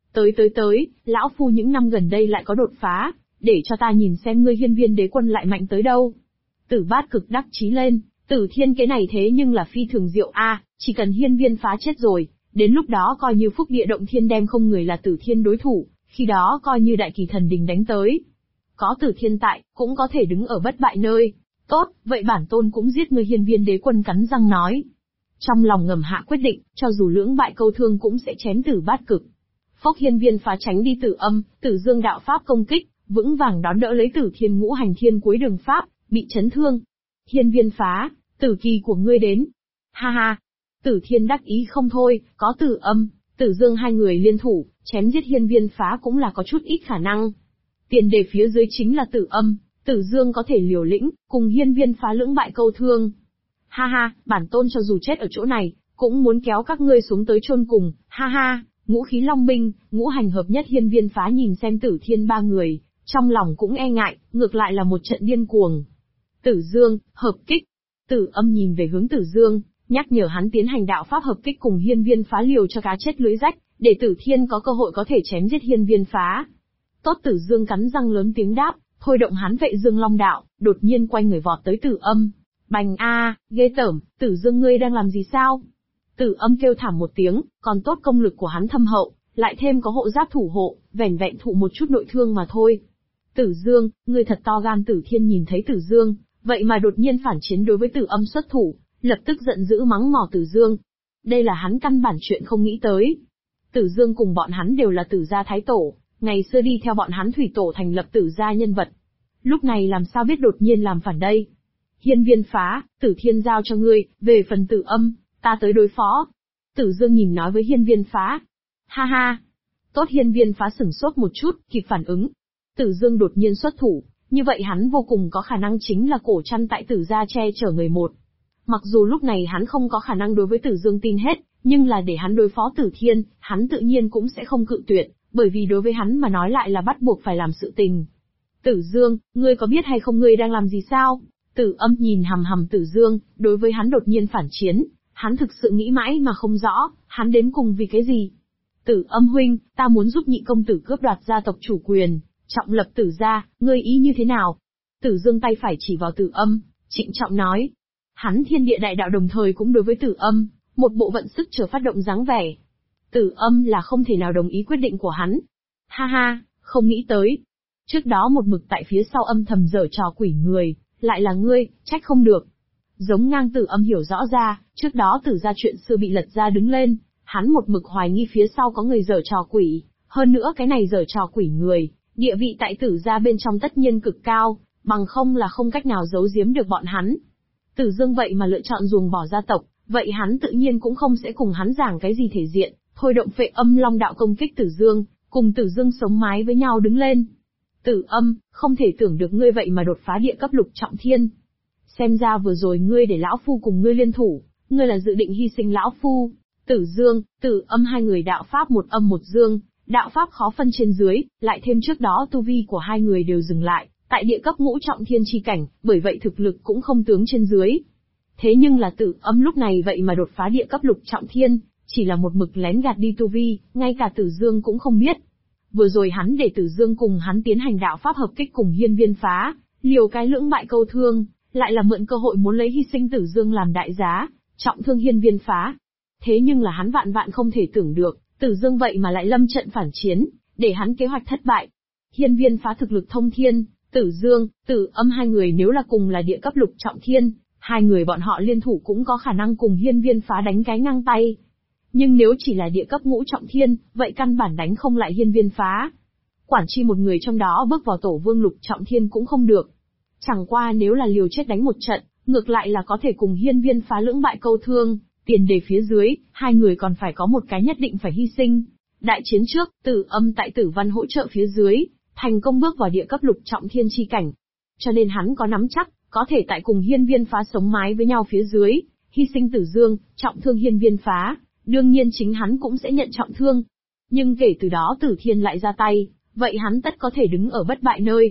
Tới, lão phu những năm gần đây lại có đột phá, để cho ta nhìn xem ngươi Hiên Viên Đế Quân lại mạnh tới đâu. Tử Bát Cực đắc chí lên, Tử Thiên cái này thế nhưng là phi thường diệu a, chỉ cần Hiên Viên phá chết rồi, đến lúc đó coi như phúc địa động thiên đem không người là Tử Thiên đối thủ, khi đó coi như đại kỳ thần đình đánh tới. Có Tử Thiên tại, cũng có thể đứng ở bất bại nơi. Tốt, vậy bản tôn cũng giết ngươi Hiên Viên Đế Quân cắn răng nói. Trong lòng ngầm hạ quyết định, cho dù lưỡng bại câu thương cũng sẽ chém Tử Bát Cực. Phốc Hiên Viên phá tránh đi Tử Âm, Tử Dương đạo pháp công kích, vững vàng đón đỡ lấy Tử Thiên ngũ hành thiên cuối đường pháp, bị chấn thương. Hiên Viên phá, tử kỳ của ngươi đến. Ha ha. Tử Thiên đắc ý không thôi, có Tử Âm, Tử Dương hai người liên thủ, chém giết Hiên Viên phá cũng là có chút ít khả năng. Tiền đề phía dưới chính là Tử Âm, Tử Dương có thể liều lĩnh, cùng Hiên Viên phá lưỡng bại câu thương. Ha ha, bản tôn cho dù chết ở chỗ này, cũng muốn kéo các ngươi xuống tới chôn cùng, ha ha. Ngũ khí long binh, ngũ hành hợp nhất Hiên Viên phá nhìn xem Tử Thiên ba người, trong lòng cũng e ngại, ngược lại là một trận điên cuồng. Tử Dương, hợp kích. Tử Âm nhìn về hướng Tử Dương, nhắc nhở hắn tiến hành đạo pháp hợp kích cùng Hiên Viên phá liều cho cá chết lưới rách, để Tử Thiên có cơ hội có thể chém giết Hiên Viên phá. Tốt. Tử Dương cắn răng lớn tiếng đáp, thôi động hắn Vệ Dương Long đạo, đột nhiên quay người vọt tới Tử Âm. Bành a, ghê tởm, Tử Dương ngươi đang làm gì sao? Tử Âm kêu thảm một tiếng, còn tốt công lực của hắn thâm hậu, lại thêm có hộ giáp thủ hộ, vẻn vẹn thụ một chút nội thương mà thôi. Tử Dương, ngươi thật to gan. Tử Thiên nhìn thấy Tử Dương, vậy mà đột nhiên phản chiến đối với Tử Âm xuất thủ, lập tức giận dữ mắng mỏ Tử Dương. Đây là hắn căn bản chuyện không nghĩ tới. Tử Dương cùng bọn hắn đều là Tử gia thái tổ, ngày xưa đi theo bọn hắn thủy tổ thành lập Tử gia nhân vật. Lúc này làm sao biết đột nhiên làm phản đây? Hiên Viên phá, Tử Thiên giao cho ngươi, về phần Tử Âm, ta tới đối phó. Tử Dương nhìn nói với Hiên Viên phá. Ha ha. Tốt. Hiên Viên phá sửng sốt một chút, kịp phản ứng. Tử Dương đột nhiên xuất thủ, như vậy hắn vô cùng có khả năng chính là cổ chăn tại Tử gia che chở người một. Mặc dù lúc này hắn không có khả năng đối với Tử Dương tin hết, nhưng là để hắn đối phó Tử Thiên, hắn tự nhiên cũng sẽ không cự tuyệt, bởi vì đối với hắn mà nói lại là bắt buộc phải làm sự tình. Tử Dương, ngươi có biết hay không ngươi đang làm gì sao? Tử Âm nhìn hằm hằm Tử Dương, đối với hắn đột nhiên phản chiến, hắn thực sự nghĩ mãi mà không rõ, hắn đến cùng vì cái gì? Tử Âm huynh, ta muốn giúp nhị công tử cướp đoạt gia tộc chủ quyền, trọng lập Tử gia, ngươi ý như thế nào? Tử Dương tay phải chỉ vào Tử Âm, trịnh trọng nói. Hắn thiên địa đại đạo đồng thời cũng đối với Tử Âm, một bộ vận sức chờ phát động dáng vẻ. Tử Âm là không thể nào đồng ý quyết định của hắn. Ha ha, không nghĩ tới. Trước đó một mực tại phía sau âm thầm giở trò quỷ người, lại là ngươi, trách không được. Giống ngang. Tử Âm hiểu rõ ra, trước đó Tử gia chuyện xưa bị lật ra đứng lên, hắn một mực hoài nghi phía sau có người giở trò quỷ, hơn nữa cái này giở trò quỷ người, địa vị tại Tử gia bên trong tất nhiên cực cao, bằng không là không cách nào giấu giếm được bọn hắn. Tử Dương vậy mà lựa chọn ruồng bỏ gia tộc, vậy hắn tự nhiên cũng không sẽ cùng hắn giảng cái gì thể diện, thôi động Phệ Âm Long đạo công kích Tử Dương, cùng Tử Dương sống mái với nhau đứng lên. Tử Âm, không thể tưởng được ngươi vậy mà đột phá địa cấp lục trọng thiên. Xem ra vừa rồi ngươi để lão phu cùng ngươi liên thủ, ngươi là dự định hy sinh lão phu. Tử Dương, Tử Âm hai người đạo pháp một âm một dương, đạo pháp khó phân trên dưới, lại thêm trước đó tu vi của hai người đều dừng lại tại địa cấp ngũ trọng thiên chi cảnh, bởi vậy thực lực cũng không tướng trên dưới. Thế nhưng là Tử Âm lúc này vậy mà đột phá địa cấp lục trọng thiên, chỉ là một mực lén gạt đi tu vi, ngay cả Tử Dương cũng không biết. Vừa rồi hắn để Tử Dương cùng hắn tiến hành đạo pháp hợp kích cùng Hiên Viên phá, liều cái lưỡng bại câu thương, lại là mượn cơ hội muốn lấy hy sinh Tử Dương làm đại giá, trọng thương Hiên Viên phá. Thế nhưng là hắn vạn vạn không thể tưởng được, Tử Dương vậy mà lại lâm trận phản chiến, để hắn kế hoạch thất bại. Hiên Viên phá thực lực thông thiên, Tử Dương, Tử Âm hai người nếu là cùng là địa cấp lục trọng thiên, hai người bọn họ liên thủ cũng có khả năng cùng Hiên Viên phá đánh cái ngang tay. Nhưng nếu chỉ là địa cấp ngũ trọng thiên, vậy căn bản đánh không lại Hiên Viên phá. Quản chi một người trong đó bước vào tổ vương lục trọng thiên cũng không được. Chẳng qua nếu là liều chết đánh một trận, ngược lại là có thể cùng Hiên Viên phá lưỡng bại câu thương, tiền đề phía dưới, hai người còn phải có một cái nhất định phải hy sinh. Đại chiến trước, Tử Âm tại Tử Văn hỗ trợ phía dưới, thành công bước vào địa cấp lục trọng thiên chi cảnh. Cho nên hắn có nắm chắc, có thể tại cùng Hiên Viên phá sống mái với nhau phía dưới, hy sinh Tử Dương, trọng thương Hiên Viên phá, đương nhiên chính hắn cũng sẽ nhận trọng thương. Nhưng kể từ đó Tử Thiên lại ra tay, vậy hắn tất có thể đứng ở bất bại nơi.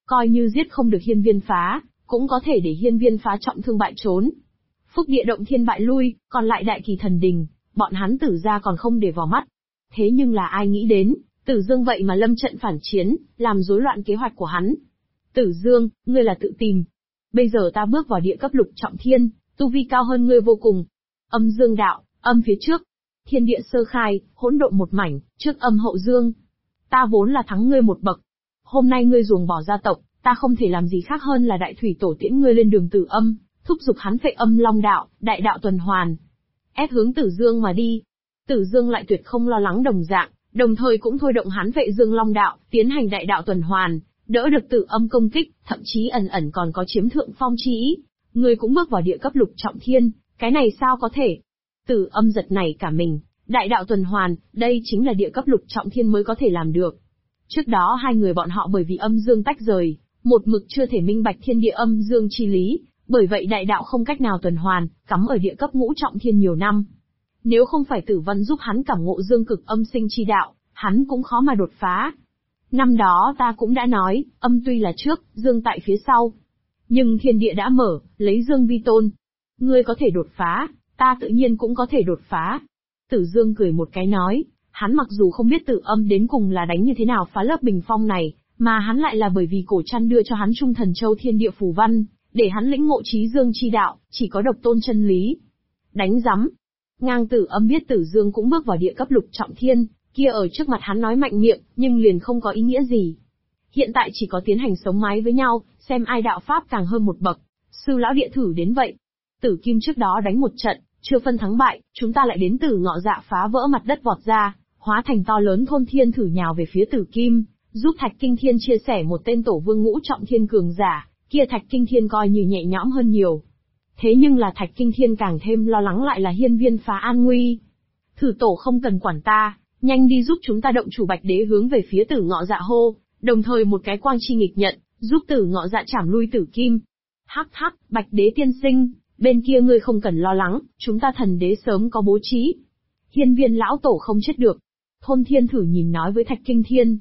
Coi như giết không được hiên viên phá, cũng có thể để hiên viên phá trọng thương bại trốn. Phúc địa động thiên bại lui, còn lại đại kỳ thần đình, bọn hắn Tử gia còn không để vào mắt. Thế nhưng là ai nghĩ đến, Tử Dương vậy mà lâm trận phản chiến, làm rối loạn kế hoạch của hắn. Tử Dương, ngươi là tự tìm. Bây giờ ta bước vào địa cấp lục trọng thiên, tu vi cao hơn ngươi vô cùng. Âm dương đạo, âm phía trước. Thiên địa sơ khai, hỗn độn một mảnh, trước âm hậu dương. Ta vốn là thắng ngươi một bậc. Hôm nay ngươi ruồng bỏ gia tộc, ta không thể làm gì khác hơn là đại thủy tổ tiễn ngươi lên đường tử âm, thúc giục hắn phệ âm long đạo, đại đạo tuần hoàn. Ép hướng Tử Dương mà đi. Tử Dương lại tuyệt không lo lắng đồng dạng, đồng thời cũng thôi động hắn phệ dương long đạo, tiến hành đại đạo tuần hoàn, đỡ được Tử âm công kích, thậm chí ẩn ẩn còn có chiếm thượng phong chi ý. Ngươi cũng bước vào địa cấp lục trọng thiên, cái này sao có thể? Tử âm giật nảy cả mình, đại đạo tuần hoàn, đây chính là địa cấp lục trọng thiên mới có thể làm được. Trước đó hai người bọn họ bởi vì âm dương tách rời, một mực chưa thể minh bạch thiên địa âm dương chi lý, bởi vậy đại đạo không cách nào tuần hoàn, cắm ở địa cấp ngũ trọng thiên nhiều năm. Nếu không phải Tử Văn giúp hắn cảm ngộ dương cực âm sinh chi đạo, hắn cũng khó mà đột phá. Năm đó ta cũng đã nói, âm tuy là trước, dương tại phía sau. Nhưng thiên địa đã mở, lấy dương vi tôn. Ngươi có thể đột phá, ta tự nhiên cũng có thể đột phá. Tử Dương cười một cái nói, hắn mặc dù không biết Tử Âm đến cùng là đánh như thế nào phá lớp bình phong này, mà hắn lại là bởi vì cổ trăn đưa cho hắn Trung Thần Châu thiên địa phù văn, để hắn lĩnh ngộ trí dương chi đạo, chỉ có độc tôn chân lý. Đánh rắm. Ngang Tử Âm biết Tử Dương cũng bước vào địa cấp lục trọng thiên, kia ở trước mặt hắn nói mạnh miệng, nhưng liền không có ý nghĩa gì. Hiện tại chỉ có tiến hành sống mái với nhau, xem ai đạo pháp càng hơn một bậc. Sư lão địa thử đến vậy. Tử Kim trước đó đánh một trận, chưa phân thắng bại, chúng ta lại đến Tử Ngọ Dạ phá vỡ mặt đất vọt ra, hóa thành to lớn thôn thiên thử nhào về phía Tử Kim, giúp Thạch Kinh Thiên chia sẻ một tên tổ vương ngũ trọng thiên cường giả, kia Thạch Kinh Thiên coi như nhẹ nhõm hơn nhiều. Thế nhưng là Thạch Kinh Thiên càng thêm lo lắng lại là hiên viên phá an nguy. Thử tổ không cần quản ta, nhanh đi giúp chúng ta động chủ Bạch Đế hướng về phía Tử Ngọ Dạ hô, đồng thời một cái quang chi nghịch nhận, giúp Tử Ngọ Dạ chảm lui Tử Kim. Hắc hắc, Bạch Đế tiên sinh, bên kia ngươi không cần lo lắng, chúng ta thần đế sớm có bố trí. Hiên viên lão tổ không chết được. Thôn thiên thử nhìn nói với Thạch Kinh Thiên.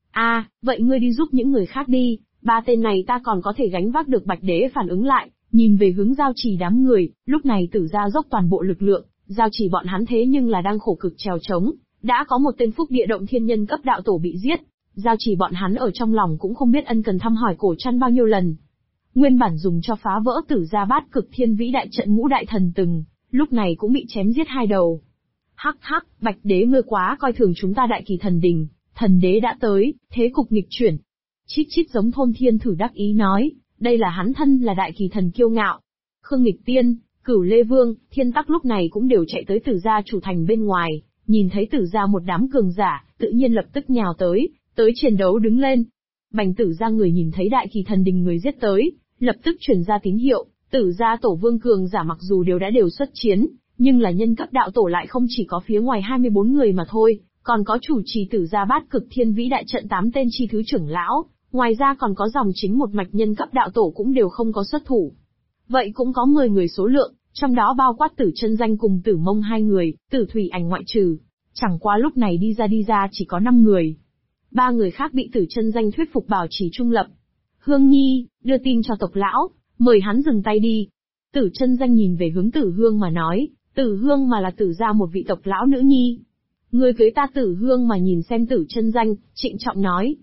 Vậy ngươi đi giúp những người khác đi, ba tên này ta còn có thể gánh vác được. Bạch Đế phản ứng lại, nhìn về hướng giao trì đám người, lúc này Tử gia dốc toàn bộ lực lượng, giao trì bọn hắn thế nhưng là đang khổ cực trèo trống, đã có một tên phúc địa động thiên nhân cấp đạo tổ bị giết, giao trì bọn hắn ở trong lòng cũng không biết ân cần thăm hỏi cổ trăn bao nhiêu lần. Nguyên bản dùng cho phá vỡ Tử gia bát cực thiên vĩ đại trận ngũ đại thần từng, lúc này cũng bị chém giết hai đầu. Hắc hắc, Bạch Đế ngươi quá coi thường chúng ta đại kỳ thần đình, thần đế đã tới, thế cục nghịch chuyển. Chít chít giống thôn thiên thử đắc ý nói, đây là hắn thân là đại kỳ thần kiêu ngạo. Khương Nghịch Tiên, Cửu Lê Vương, Thiên Tắc lúc này cũng đều chạy tới Tử gia chủ thành bên ngoài, nhìn thấy Tử gia một đám cường giả, tự nhiên lập tức nhào tới chiến đấu đứng lên. Bành Tử gia người nhìn thấy đại kỳ thần đình người giết tới, lập tức truyền ra tín hiệu, Tử gia tổ vương cường giả mặc dù đều xuất chiến, nhưng là nhân cấp đạo tổ lại không chỉ có phía ngoài 24 người mà thôi, còn có chủ trì Tử gia bát cực thiên vĩ đại trận 8 tên chi thứ trưởng lão, ngoài ra còn có dòng chính một mạch nhân cấp đạo tổ cũng đều không có xuất thủ. Vậy cũng có 10 người số lượng, trong đó bao quát Tử Chân Danh cùng Tử Mông 2 người, Tử Thủy Ảnh ngoại trừ. Chẳng qua lúc này đi ra chỉ có 5 người. 3 người khác bị Tử Chân Danh thuyết phục bảo trì trung lập. Hương Nhi, đưa tin cho tộc lão, mời hắn dừng tay đi. Tử Chân Danh nhìn về hướng Tử Hương mà nói, Tử Hương mà là Tử gia một vị tộc lão nữ nhi. Ngươi cưới ta. Tử Hương mà nhìn xem Tử Chân Danh, trịnh trọng nói.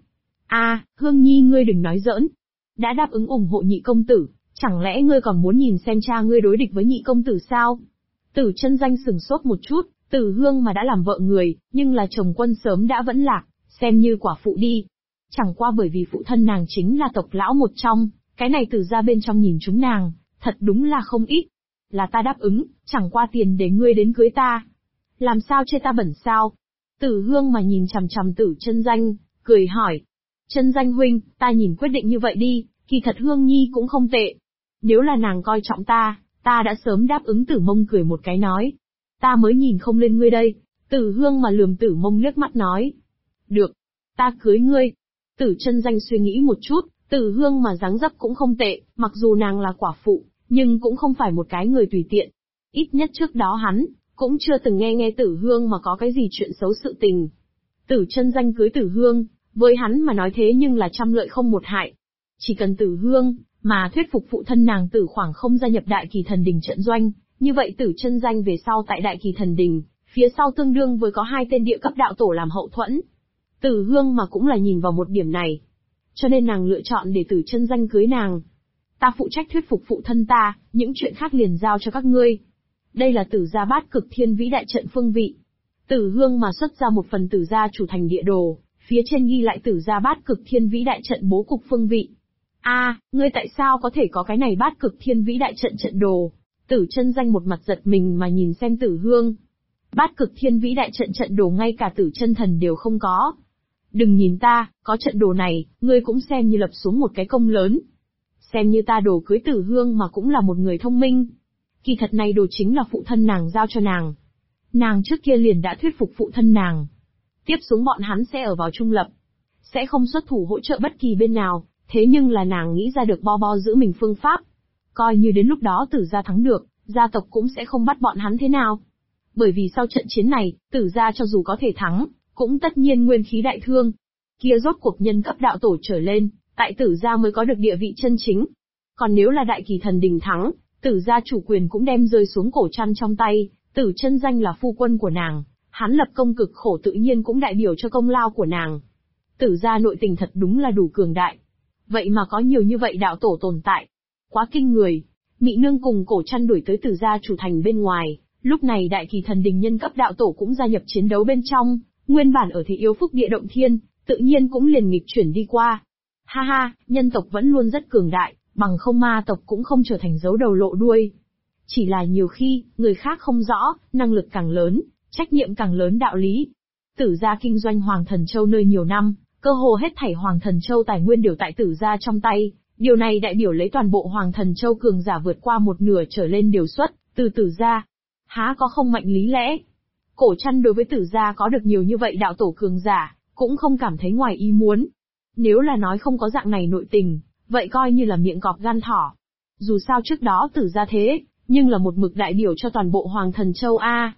Hương Nhi ngươi đừng nói giỡn. Đã đáp ứng ủng hộ nhị công tử, chẳng lẽ ngươi còn muốn nhìn xem cha ngươi đối địch với nhị công tử sao? Tử Chân Danh sừng sốt một chút, Tử Hương mà đã làm vợ người, nhưng là chồng quân sớm đã vẫn lạc, xem như quả phụ đi. Chẳng qua bởi vì phụ thân nàng chính là tộc lão một trong, cái này Tử gia bên trong nhìn chúng nàng, thật đúng là không ít. Là ta đáp ứng, chẳng qua tiền để ngươi đến cưới ta. Làm sao chê ta bẩn sao? Tử Hương mà nhìn chằm chằm Tử Chân Danh, cười hỏi. Chân Danh huynh, ta nhìn quyết định như vậy đi, kỳ thật Hương Nhi cũng không tệ. Nếu là nàng coi trọng ta đã sớm đáp ứng. Tử Mông cười một cái nói. Ta mới nhìn không lên ngươi đây. Tử Hương mà lườm Tử Mông liếc mắt nói. Được, ta cưới ngươi. Tử Chân Danh suy nghĩ một chút, Tử Hương mà dáng dấp cũng không tệ, mặc dù nàng là quả phụ, nhưng cũng không phải một cái người tùy tiện. Ít nhất trước đó hắn cũng chưa từng nghe Tử Hương mà có cái gì chuyện xấu sự tình. Tử Chân Danh cưới Tử Hương, với hắn mà nói thế nhưng là trăm lợi không một hại. Chỉ cần Tử Hương mà thuyết phục phụ thân nàng Tử Khoảng không gia nhập Đại Kỳ Thần Đình trận doanh, như vậy Tử Chân Danh về sau tại Đại Kỳ Thần Đình, phía sau tương đương với có 2 tên địa cấp đạo tổ làm hậu thuẫn. Tử Hương mà cũng là nhìn vào một điểm này, cho nên nàng lựa chọn để Tử Chân Danh cưới nàng. Ta phụ trách thuyết phục phụ thân ta, những chuyện khác liền giao cho các ngươi. Đây là Tử gia Bát Cực Thiên Vĩ đại trận phương vị. Tử Hương mà xuất ra một phần Tử gia chủ thành địa đồ, phía trên ghi lại Tử gia Bát Cực Thiên Vĩ đại trận bố cục phương vị. Ngươi tại sao có thể có cái này Bát Cực Thiên Vĩ đại trận trận đồ? Tử Chân Danh một mặt giật mình mà nhìn xem Tử Hương. Bát Cực Thiên Vĩ đại trận trận đồ ngay cả Tử Chân Thần đều không có. Đừng nhìn ta, có trận đồ này, ngươi cũng xem như lập xuống một cái công lớn. Xem như ta đồ cưới Tử Hương mà cũng là một người thông minh. Kỳ thật này đồ chính là phụ thân nàng giao cho nàng. Nàng trước kia liền đã thuyết phục phụ thân nàng. Tiếp xuống bọn hắn sẽ ở vào trung lập. Sẽ không xuất thủ hỗ trợ bất kỳ bên nào, thế nhưng là nàng nghĩ ra được bo giữ mình phương pháp. Coi như đến lúc đó Tử gia thắng được, gia tộc cũng sẽ không bắt bọn hắn thế nào. Bởi vì sau trận chiến này, Tử gia cho dù có thể thắng, cũng tất nhiên nguyên khí đại thương. Kia rốt cuộc nhân cấp đạo tổ trở lên, tại Tử gia mới có được địa vị chân chính. Còn nếu là Đại Kỳ Thần Đình thắng, Tử gia chủ quyền cũng đem rơi xuống cổ Trăn trong tay, Tử Chân Danh là phu quân của nàng, hắn lập công cực khổ tự nhiên cũng đại biểu cho công lao của nàng. Tử gia nội tình thật đúng là đủ cường đại. Vậy mà có nhiều như vậy đạo tổ tồn tại. Quá kinh người. Mị Nương cùng cổ Trăn đuổi tới Tử gia chủ thành bên ngoài, lúc này Đại Kỳ Thần Đình nhân cấp đạo tổ cũng gia nhập chiến đấu bên trong, nguyên bản ở thế yếu phúc địa động thiên, tự nhiên cũng liền nghịch chuyển đi qua. Ha ha, nhân tộc vẫn luôn rất cường đại, bằng không ma tộc cũng không trở thành giấu đầu lộ đuôi. Chỉ là nhiều khi, người khác không rõ, năng lực càng lớn, trách nhiệm càng lớn đạo lý. Tử gia kinh doanh Hoàng Thần Châu nơi nhiều năm, cơ hồ hết thảy Hoàng Thần Châu tài nguyên đều tại Tử gia trong tay, điều này đại biểu lấy toàn bộ Hoàng Thần Châu cường giả vượt qua một nửa trở lên đều xuất từ Tử gia. Há có không mạnh lý lẽ? Cổ Trăn đối với Tử gia có được nhiều như vậy đạo tổ cường giả, cũng không cảm thấy ngoài ý muốn. Nếu là nói không có dạng này nội tình, vậy coi như là miệng cọp gan thỏ. Dù sao trước đó Tử gia thế, nhưng là một mực đại biểu cho toàn bộ Hoàng Thần Châu a.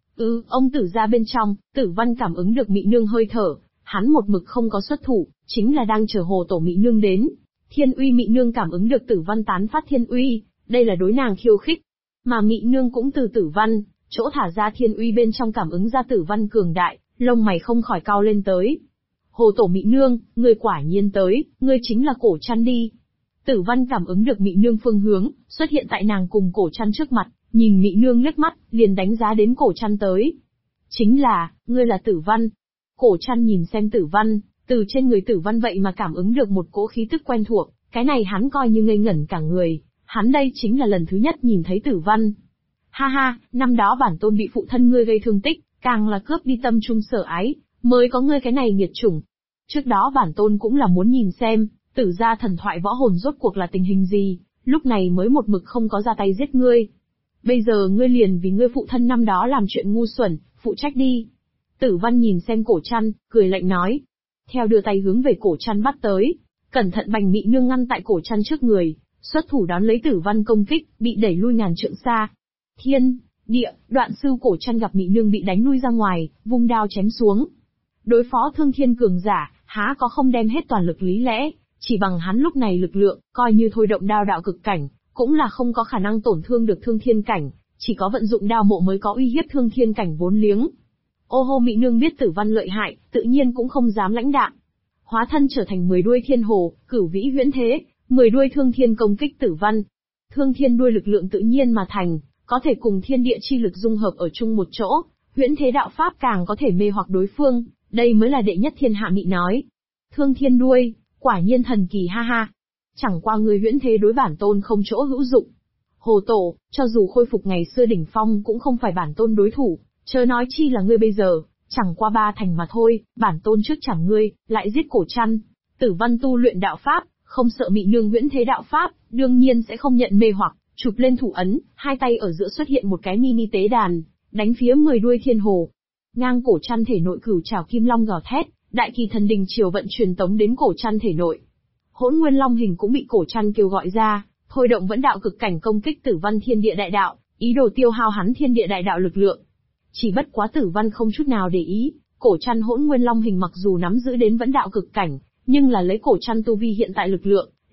Ông Tử gia bên trong, Tử Văn cảm ứng được Mị Nương hơi thở, hắn một mực không có xuất thủ, chính là đang chờ Hồ Tổ Mị Nương đến. Thiên uy Mị Nương cảm ứng được Tử Văn tán phát thiên uy, đây là đối nàng khiêu khích. Mà Mị Nương cũng từ Tử Văn, chỗ thả ra thiên uy bên trong cảm ứng ra Tử Văn cường đại, lông mày không khỏi cau lên tới. Hồ Tổ Mị Nương, ngươi quả nhiên tới, ngươi chính là Cổ Trăn đi. Tử Văn cảm ứng được Mị Nương phương hướng, xuất hiện tại nàng cùng Cổ Trăn trước mặt, nhìn Mị Nương liếc mắt, liền đánh giá đến Cổ Trăn tới. Chính là, ngươi là Tử Văn. Cổ Trăn nhìn xem Tử Văn, từ trên người Tử Văn vậy mà cảm ứng được một cỗ khí tức quen thuộc, cái này hắn coi như ngây ngẩn cả người, hắn đây chính là lần thứ nhất nhìn thấy Tử Văn. Ha ha, năm đó bản tôn bị phụ thân ngươi gây thương tích, càng là cướp đi tâm trung sở ái, mới có ngươi cái này nghiệt chủng. Trước đó bản tôn cũng là muốn nhìn xem, Tử gia thần thoại võ hồn rốt cuộc là tình hình gì, lúc này mới một mực không có ra tay giết ngươi. Bây giờ ngươi liền vì ngươi phụ thân năm đó làm chuyện ngu xuẩn, phụ trách đi. Tử Văn nhìn xem Cổ Trăn, cười lạnh nói. Theo đưa tay hướng về Cổ Trăn bắt tới, cẩn thận Bành Mị Nương ngăn tại Cổ Trăn trước người, xuất thủ đón lấy Tử Văn công kích, bị đẩy lui ngàn trượng xa. Thiên, địa, đoạn sư Cổ Trăn gặp Mị Nương bị đánh lui ra ngoài, vung đao chém xuống. Đối phó thương thiên cường giả, há có không đem hết toàn lực lý lẽ, chỉ bằng hắn lúc này lực lượng, coi như thôi động đao đạo cực cảnh, cũng là không có khả năng tổn thương được thương thiên cảnh, chỉ có vận dụng đao mộ mới có uy hiếp thương thiên cảnh vốn liếng. Ô hô Mị Nương biết Tử Văn lợi hại, tự nhiên cũng không dám lãnh đạm. Hóa thân trở thành 10 đuôi thiên hồ, cửu vĩ huyễn thế, 10 đuôi thương thiên công kích Tử Văn. Thương thiên đuôi lực lượng tự nhiên mà thành, có thể cùng thiên địa chi lực dung hợp ở chung một chỗ, huyễn thế đạo pháp càng có thể mê hoặc đối phương, đây mới là đệ nhất thiên hạ Mị nói. Thương thiên đuôi, quả nhiên thần kỳ ha ha. Chẳng qua người huyễn thế đối bản tôn không chỗ hữu dụng. Hồ Tổ, cho dù khôi phục ngày xưa đỉnh phong cũng không phải bản tôn đối thủ, chớ nói chi là ngươi bây giờ, chẳng qua 3 thành mà thôi, bản tôn trước chẳng ngươi, lại giết Cổ Trăn. Tử Văn tu luyện đạo pháp, không sợ Mị Nương huyễn thế đạo pháp, đương nhiên sẽ không nhận mê hoặc, chụp lên thủ ấn, hai tay ở giữa xuất hiện một cái mini tế đàn, đánh phía 10 đuôi thiên hồ. Ngang Cổ Trăn thể nội cửu trảo kim long gào thét, Đại Kỳ Thần Đình triều vận truyền tống đến Cổ Trăn thể nội. Hỗn Nguyên Long hình cũng bị Cổ Trăn kêu gọi ra, thôi động vẫn đạo cực cảnh công kích Tử Văn thiên địa đại đạo, ý đồ tiêu hao hắn thiên địa đại đạo lực lượng. Chỉ bất quá Tử Văn không chút nào để ý, Cổ Trăn Hỗn Nguyên Long hình mặc dù nắm giữ đến vẫn đạo cực cảnh, nhưng là lấy Cổ Trăn tu vi hiện tại lực lượng,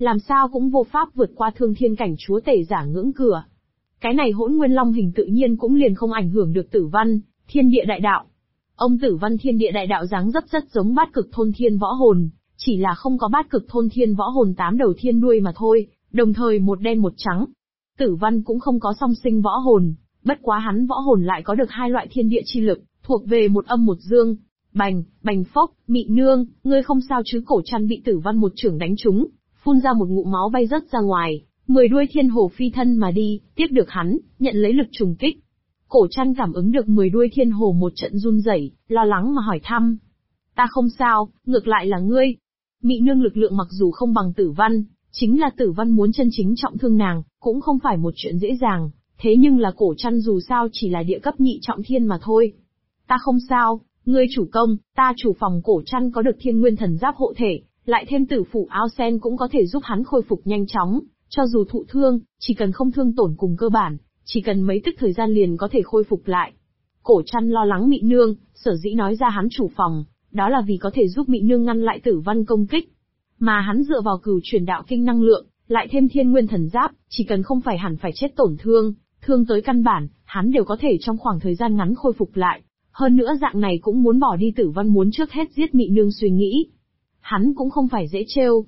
làm sao cũng vô pháp vượt qua thương thiên cảnh chúa tể giả ngưỡng cửa. Cái này Hỗn Nguyên Long hình tự nhiên cũng liền không ảnh hưởng được Tử Văn, Thiên Địa Đại Đạo. Ông Tử Văn Thiên Địa Đại Đạo dáng dấp rất giống Bát Cực Thôn Thiên Võ Hồn, chỉ là không có Bát Cực Thôn Thiên Võ Hồn 8 đầu thiên đuôi mà thôi, đồng thời một đen một trắng. Tử Văn cũng không có song sinh võ hồn, bất quá hắn võ hồn lại có được hai loại thiên địa chi lực, thuộc về một âm một dương. Bành, bành phốc, Mị Nương, ngươi không sao chứ? Cổ Trăn bị Tử Văn một chưởng đánh trúng, phun ra một ngụm máu bay rớt ra ngoài, 10 đuôi thiên hồ phi thân mà đi, tiếp được hắn, nhận lấy lực trùng kích. Cổ Trăn cảm ứng được 10 đuôi thiên hồ một trận run rẩy, lo lắng mà hỏi thăm. Ta không sao, ngược lại là ngươi. Mị Nương lực lượng mặc dù không bằng Tử Văn, chính là Tử Văn muốn chân chính trọng thương nàng, cũng không phải một chuyện dễ dàng, thế nhưng là Cổ Trăn dù sao chỉ là địa cấp nhị trọng thiên mà thôi. Ta không sao, ngươi chủ công, ta chủ phòng. Cổ Trăn có được Thiên Nguyên Thần Giáp hộ thể, lại thêm Tử Phủ Áo Sen cũng có thể giúp hắn khôi phục nhanh chóng, cho dù thụ thương, chỉ cần không thương tổn cùng cơ bản, chỉ cần mấy tức thời gian liền có thể khôi phục lại. Cổ Trăn lo lắng Mị Nương, sở dĩ nói ra hắn chủ phòng, đó là vì có thể giúp Mị Nương ngăn lại Tử Văn công kích. Mà hắn dựa vào Cửu Truyền Đạo Kinh năng lượng, lại thêm Thiên Nguyên Thần Giáp, chỉ cần không phải hẳn phải chết tổn thương, thương tới căn bản, hắn đều có thể trong khoảng thời gian ngắn khôi phục lại. Hơn nữa dạng này cũng muốn bỏ đi Tử Văn muốn trước hết giết Mị Nương suy nghĩ. Hắn cũng không phải dễ trêu.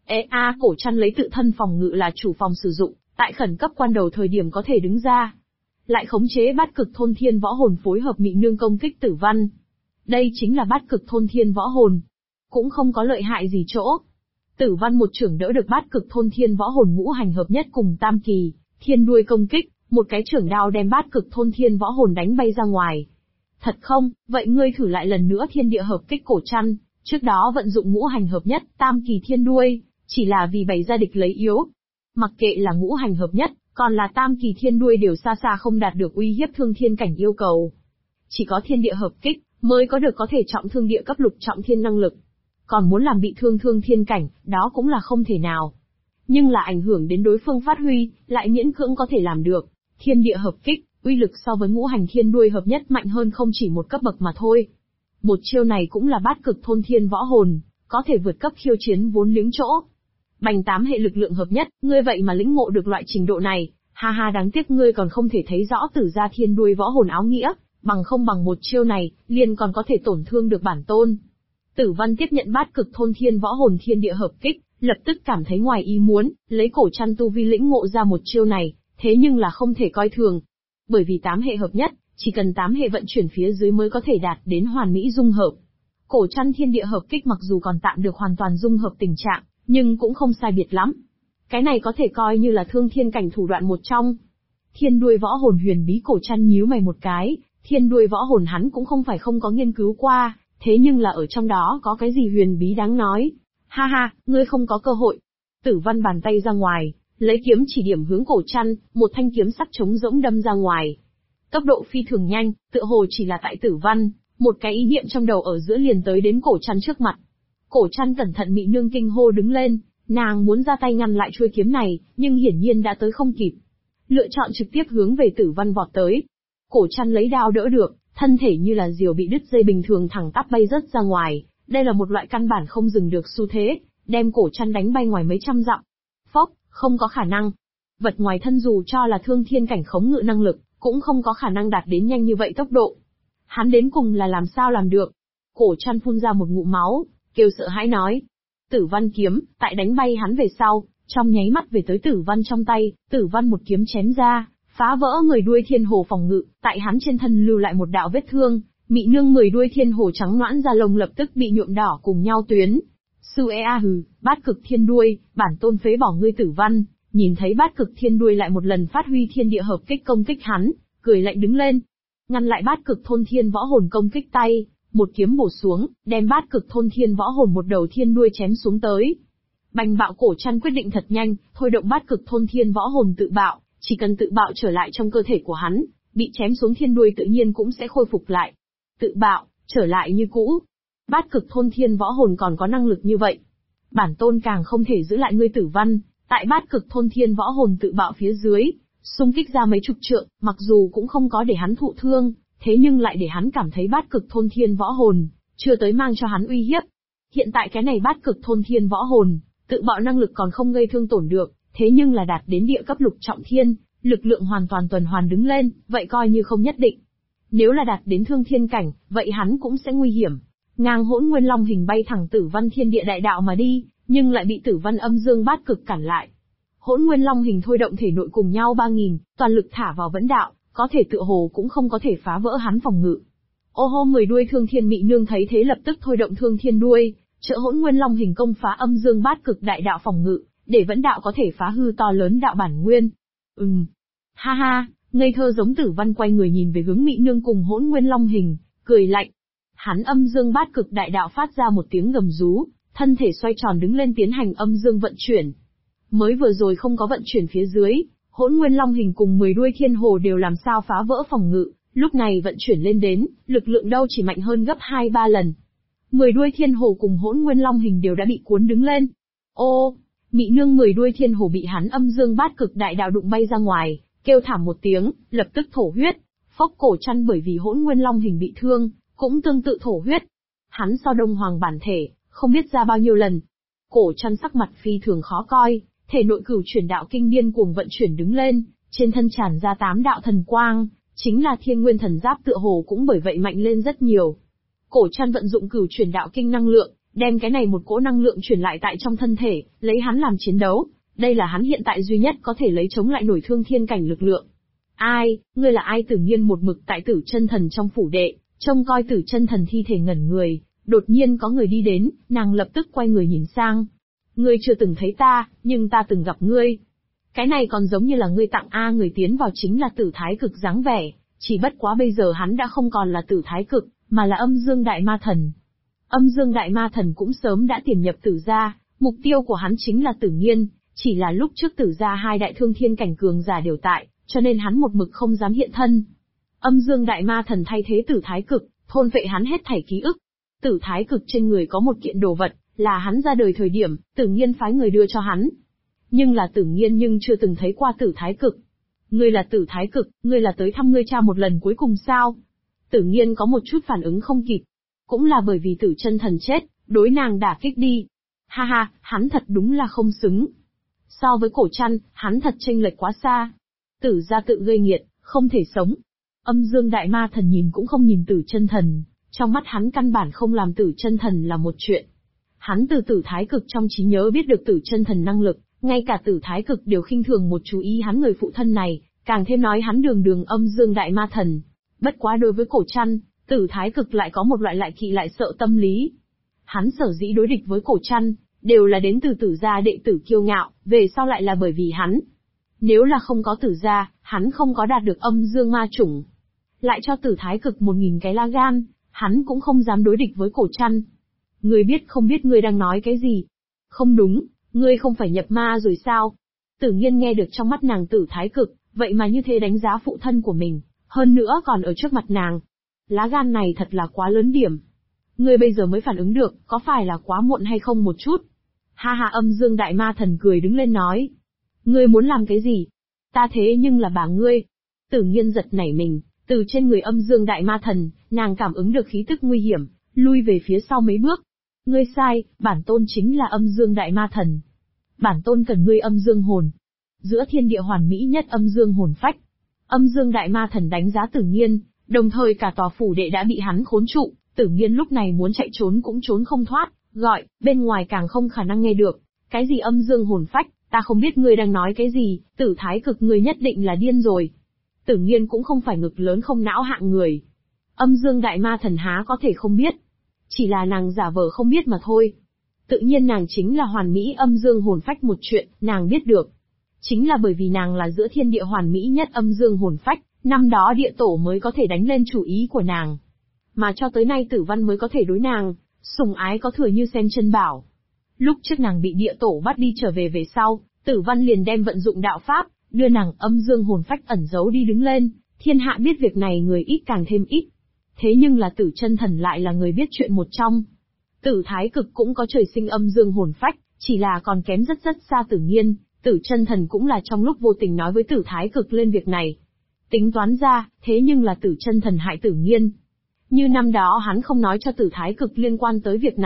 Cổ Trăn lấy tự thân phòng ngự là chủ phòng sử dụng, tại khẩn cấp quan đầu thời điểm có thể đứng ra. Lại khống chế Bát Cực Thôn Thiên Võ Hồn phối hợp Mị Nương công kích Tử Văn. Đây chính là Bát Cực Thôn Thiên Võ Hồn. Cũng không có lợi hại gì chỗ. Tử Văn một chưởng đỡ được Bát Cực Thôn Thiên Võ Hồn ngũ hành hợp nhất cùng tam kỳ, thiên đuôi công kích, một cái chưởng đao đem Bát Cực Thôn Thiên Võ Hồn đánh bay ra ngoài. Thật không, vậy ngươi thử lại lần nữa thiên địa hợp kích. Cổ Trăn, trước đó vận dụng ngũ hành hợp nhất, tam kỳ thiên đuôi, chỉ là vì bày ra địch lấy yếu. Mặc kệ là ngũ hành hợp nhất, còn là tam kỳ thiên đuôi đều xa xa không đạt được uy hiếp thương thiên cảnh yêu cầu. Chỉ có thiên địa hợp kích, mới có được có thể trọng thương địa cấp lục trọng thiên năng lực. Còn muốn làm bị thương thương thiên cảnh, đó cũng là không thể nào. Nhưng là ảnh hưởng đến đối phương phát huy, lại miễn cưỡng có thể làm được. Thiên địa hợp kích, uy lực so với ngũ hành thiên đuôi hợp nhất mạnh hơn không chỉ một cấp bậc mà thôi. Một chiêu này cũng là Bát Cực Thôn Thiên Võ Hồn, có thể vượt cấp khiêu chiến vốn liếng chỗ. Bành 8 hệ lực lượng hợp nhất, ngươi vậy mà lĩnh ngộ được loại trình độ này, ha ha, đáng tiếc ngươi còn không thể thấy rõ Tử gia thiên đuôi võ hồn áo nghĩa, bằng không bằng một chiêu này, liền còn có thể tổn thương được bản tôn. Tử Văn tiếp nhận Bát Cực Thôn Thiên Võ Hồn thiên địa hợp kích, lập tức cảm thấy ngoài ý muốn, lấy Cổ Trăn tu vi lĩnh ngộ ra một chiêu này, thế nhưng là không thể coi thường. Bởi vì 8 hệ hợp nhất, chỉ cần 8 hệ vận chuyển phía dưới mới có thể đạt đến hoàn mỹ dung hợp. Cổ Trăn thiên địa hợp kích mặc dù còn tạm được hoàn toàn dung hợp tình trạng, nhưng cũng không sai biệt lắm. Cái này có thể coi như là thương thiên cảnh thủ đoạn một trong. Thiên đuôi võ hồn huyền bí. Cổ Trăn nhíu mày một cái, thiên đuôi võ hồn hắn cũng không phải không có nghiên cứu qua, thế nhưng là ở trong đó có cái gì huyền bí đáng nói. Ha ha, ngươi không có cơ hội. Tử Văn bàn tay ra ngoài, lấy kiếm chỉ điểm hướng Cổ Trăn, một thanh kiếm sắc trống rỗng đâm ra ngoài. Tốc độ phi thường nhanh, tựa hồ chỉ là tại Tử Văn, một cái ý niệm trong đầu ở giữa liền tới đến Cổ Trăn trước mặt. Cổ Trăn cẩn thận. Mị Nương kinh hô đứng lên, nàng muốn ra tay ngăn lại chuôi kiếm này, nhưng hiển nhiên đã tới không kịp. Lựa chọn trực tiếp hướng về Tử Văn vọt tới. Cổ Trăn lấy đao đỡ được, thân thể như là diều bị đứt dây bình thường thẳng tắp bay rớt ra ngoài, đây là một loại căn bản không dừng được xu thế, đem Cổ Trăn đánh bay ngoài mấy trăm dặm. Phốc, không có khả năng. Vật ngoài thân dù cho là thương thiên cảnh khống ngự năng lực, cũng không có khả năng đạt đến nhanh như vậy tốc độ. Hắn đến cùng là làm sao làm được? Cổ Trăn phun ra một ngụm máu, kêu sợ hãi nói. Tử Văn kiếm, tại đánh bay hắn về sau, trong nháy mắt về tới Tử Văn trong tay, Tử Văn một kiếm chém ra, phá vỡ 10 đuôi thiên hồ phòng ngự, tại hắn trên thân lưu lại một đạo vết thương. Mị Nương 10 đuôi thiên hồ trắng nõn da lông lập tức bị nhuộm đỏ cùng nhau tuyến. Sư ea hừ, Bát Cực thiên đuôi, bản tôn phế bỏ ngươi. Tử Văn nhìn thấy Bát Cực thiên đuôi lại một lần phát huy thiên địa hợp kích công kích hắn, cười lạnh đứng lên, ngăn lại Bát Cực Thôn Thiên Võ Hồn công kích tay, một kiếm bổ xuống, đem Bát Cực Thôn Thiên Võ Hồn một đầu thiên đuôi chém xuống tới. Bành bạo. Cổ Trăn quyết định thật nhanh, thôi động Bát Cực Thôn Thiên Võ Hồn tự bạo, chỉ cần tự bạo trở lại trong cơ thể của hắn, bị chém xuống thiên đuôi tự nhiên cũng sẽ khôi phục lại. Tự bạo, trở lại như cũ. Bát Cực Thôn Thiên Võ Hồn còn có năng lực như vậy. Bản tôn càng không thể giữ lại ngươi. Tử Văn, tại Bát Cực Thôn Thiên Võ Hồn tự bạo phía dưới, xung kích ra mấy chục trượng, mặc dù cũng không có để hắn thụ thương, thế nhưng lại để hắn cảm thấy Bát Cực Thôn Thiên Võ Hồn chưa tới mang cho hắn uy hiếp. Hiện tại cái này Bát Cực Thôn Thiên Võ Hồn, Tự bạo năng lực còn không gây thương tổn được, thế nhưng là đạt đến địa cấp lục trọng thiên, lực lượng hoàn toàn tuần hoàn đứng lên, vậy coi như không nhất định. Nếu là đạt đến thương thiên cảnh, vậy hắn cũng sẽ nguy hiểm. Ngang Hỗn Nguyên Long hình bay thẳng Tử Văn Thiên Địa Đại Đạo mà đi, nhưng lại bị Tử Văn Âm Dương Bát Cực cản lại. Hỗn Nguyên Long hình thôi động thể nội cùng nhau 3000, toàn lực thả vào Vẫn Đạo, có thể tựa hồ cũng không có thể phá vỡ hắn phòng ngự. Ô hô 10 đuôi Thương Thiên Mị Nương thấy thế lập tức thôi động Thương Thiên đuôi, trợ Hỗn Nguyên Long hình công phá Âm Dương Bát Cực Đại Đạo phòng ngự, để Vẫn Đạo có thể phá hư to lớn đạo bản nguyên. Ha ha, ngây thơ giống Tử Văn quay người nhìn về hướng Mị Nương cùng Hỗn Nguyên Long hình, cười lạnh. Hắn Âm Dương Bát Cực Đại Đạo phát ra một tiếng gầm rú, thân thể xoay tròn đứng lên tiến hành âm dương vận chuyển. Mới vừa rồi không có vận chuyển phía dưới, Hỗn Nguyên Long hình cùng 10 đuôi Thiên Hồ đều làm sao phá vỡ phòng ngự, lúc này vận chuyển lên đến, lực lượng đâu chỉ mạnh hơn gấp 2-3 lần. 10 đuôi Thiên Hồ cùng Hỗn Nguyên Long hình đều đã bị cuốn đứng lên. Ô, Mị Nương 10 đuôi Thiên Hồ bị hắn Âm Dương Bát Cực Đại Đạo đụng bay ra ngoài, kêu thảm một tiếng, lập tức thổ huyết. Phốc Cổ Trăn bởi vì Hỗn Nguyên Long hình bị thương, cũng tương tự thổ huyết. Hắn so Đông Hoàng bản thể, không biết ra bao nhiêu lần. Cổ Trăn sắc mặt phi thường khó coi, thể nội cửu chuyển đạo kinh điên cuồng vận chuyển đứng lên, trên thân tràn ra 8 đạo thần quang, chính là Thiên Nguyên Thần Giáp tựa hồ cũng bởi vậy mạnh lên rất nhiều. Cổ Trăn vận dụng cửu chuyển đạo kinh năng lượng, đem cái này một cỗ năng lượng truyền lại tại trong thân thể, lấy hắn làm chiến đấu, đây là hắn hiện tại duy nhất có thể lấy chống lại nổi thương thiên cảnh lực lượng. Ai, ngươi là ai? Tử Nghiên một mực tại Tử Chân Thần trong phủ đệ, trông coi Tử Chân Thần thi thể ngẩn người, đột nhiên có người đi đến, nàng lập tức quay người nhìn sang. Ngươi chưa từng thấy ta, nhưng ta từng gặp ngươi. Cái này còn giống như là ngươi tặng người tiến vào chính là Tử Thái Cực dáng vẻ, chỉ bất quá bây giờ hắn đã không còn là Tử Thái Cực, mà là Âm Dương Đại Ma Thần. Âm Dương Đại Ma Thần cũng sớm đã tiềm nhập Tử gia, mục tiêu của hắn chính là Tử Nghiên, chỉ là lúc trước Tử gia hai đại thương thiên cảnh cường giả đều tại, cho nên hắn một mực không dám hiện thân. Âm Dương Đại Ma Thần thay thế Tử Thái Cực, thôn phệ hắn hết thảy ký ức. Tử Thái Cực trên người có một kiện đồ vật, là hắn ra đời thời điểm, Tử Nghiên phái người đưa cho hắn. Nhưng là Tử Nghiên chưa từng thấy qua Tử Thái Cực. Ngươi là Tử Thái Cực, ngươi là tới thăm ngươi cha một lần cuối cùng sao? Tử Nghiên có một chút phản ứng không kịp. Cũng là bởi vì Tử Chân Thần chết, đối nàng đả kích đi. Ha ha, hắn thật đúng là không xứng. So với Cổ Trăn, hắn thật chênh lệch quá xa. Tử gia tự gây nghiệt, không thể sống. Âm Dương Đại Ma Thần nhìn cũng không nhìn Tử Chân Thần, trong mắt hắn căn bản không làm Tử Chân Thần là một chuyện. Hắn từ Tử Thái Cực trong trí nhớ biết được Tử Chân Thần năng lực, ngay cả Tử Thái Cực đều khinh thường một chú ý hắn người phụ thân này, càng thêm nói hắn đường Âm Dương Đại Ma Thần. Bất quá đối với Cổ Trăn, Tử Thái Cực lại có một loại lại kỵ lại sợ tâm lý. Hắn sở dĩ đối địch với Cổ Trăn, đều là đến từ Tử gia đệ tử kiêu ngạo, về sau lại là bởi vì hắn. Nếu là không có Tử gia, hắn không có đạt được Âm Dương Ma chủng. Lại cho Tử Thái Cực 1000 cái lá gan, hắn cũng không dám đối địch với Cổ Trăn. Ngươi biết không biết ngươi đang nói cái gì? Không đúng, ngươi không phải nhập ma rồi sao? Tử Nghiên nghe được trong mắt nàng Tử Thái Cực, vậy mà như thế đánh giá phụ thân của mình, hơn nữa còn ở trước mặt nàng. Lá gan này thật là quá lớn điểm. Ngươi bây giờ mới phản ứng được, có phải là quá muộn hay không một chút? Ha ha, Âm Dương Đại Ma Thần cười đứng lên nói. Ngươi muốn làm cái gì? Ta thế nhưng là bà ngươi. Tử Nghiên giật nảy mình, từ trên người Âm Dương Đại Ma Thần, nàng cảm ứng được khí tức nguy hiểm, lui về phía sau mấy bước. Ngươi sai, bản tôn chính là Âm Dương Đại Ma Thần. Bản tôn cần ngươi âm dương hồn. Giữa thiên địa hoàn mỹ nhất âm dương hồn phách. Âm Dương Đại Ma Thần đánh giá Tử Nghiên, đồng thời cả tòa phủ đệ đã bị hắn khốn trụ, Tử Nghiên lúc này muốn chạy trốn cũng trốn không thoát, gọi, bên ngoài càng không khả năng nghe được. Cái gì âm dương hồn phách, ta không biết ngươi đang nói cái gì, Tử Thái Cực ngươi nhất định là điên rồi. Tử Nghiên cũng không phải ngực lớn không não hạng người. Âm Dương Đại Ma Thần há có thể không biết. Chỉ là nàng giả vờ không biết mà thôi. Tự nhiên nàng chính là hoàn mỹ âm dương hồn phách một chuyện, nàng biết được. Chính là bởi vì nàng là giữa thiên địa hoàn mỹ nhất âm dương hồn phách, năm đó địa tổ mới có thể đánh lên chủ ý của nàng. Mà cho tới nay Tử Văn mới có thể đối nàng, sủng ái có thừa như sen chân bảo. Lúc trước nàng bị địa tổ bắt đi trở về sau, Tử Văn liền đem vận dụng đạo pháp, đưa nàng âm dương hồn phách ẩn giấu đi đứng lên, thiên hạ biết việc này người ít càng thêm ít. Thế nhưng là Tử Chân Thần lại là người biết chuyện một trong. Tử Thái Cực cũng có trời sinh âm dương hồn phách, chỉ là còn kém rất xa Tử Nghiên, Tử Chân Thần cũng là trong lúc vô tình nói với Tử Thái Cực lên việc này. Tính toán ra, thế nhưng là Tử Chân Thần hại Tử Nghiên. Như năm đó hắn không nói cho Tử Thái Cực liên quan tới việc này,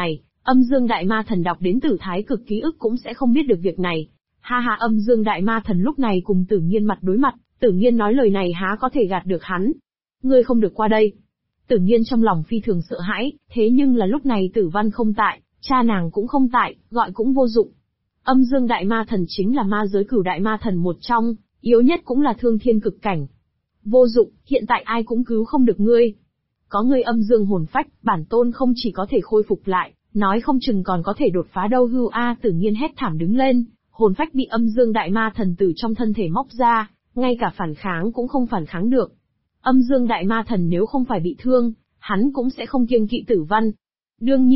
Âm Dương Đại Ma Thần đọc đến Tử Thái Cực ký ức cũng sẽ không biết được việc này. Ha ha, Âm Dương Đại Ma Thần lúc này cùng Tử Nghiên mặt đối mặt, Tử Nghiên nói lời này há có thể gạt được hắn. Ngươi không được qua đây. Tử Nghiên trong lòng phi thường sợ hãi, thế nhưng là lúc này Tử Văn không tại, cha nàng cũng không tại, gọi cũng vô dụng. Âm Dương Đại Ma Thần chính là ma giới Cửu Đại Ma Thần một trong, yếu nhất cũng là thương thiên cực cảnh. Vô dụng, hiện tại ai cũng cứu không được ngươi. Có ngươi âm dương hồn phách, bản tôn không chỉ có thể khôi phục lại, nói không chừng còn có thể đột phá đâu. Hưu a, Tử Nghiên hét thảm đứng lên, hồn phách bị Âm Dương Đại Ma Thần từ trong thân thể móc ra, ngay cả phản kháng cũng không phản kháng được. Âm Dương Đại Ma Thần nếu không phải bị thương, hắn cũng sẽ không kiêng kỵ Tử Văn. Đương nhiên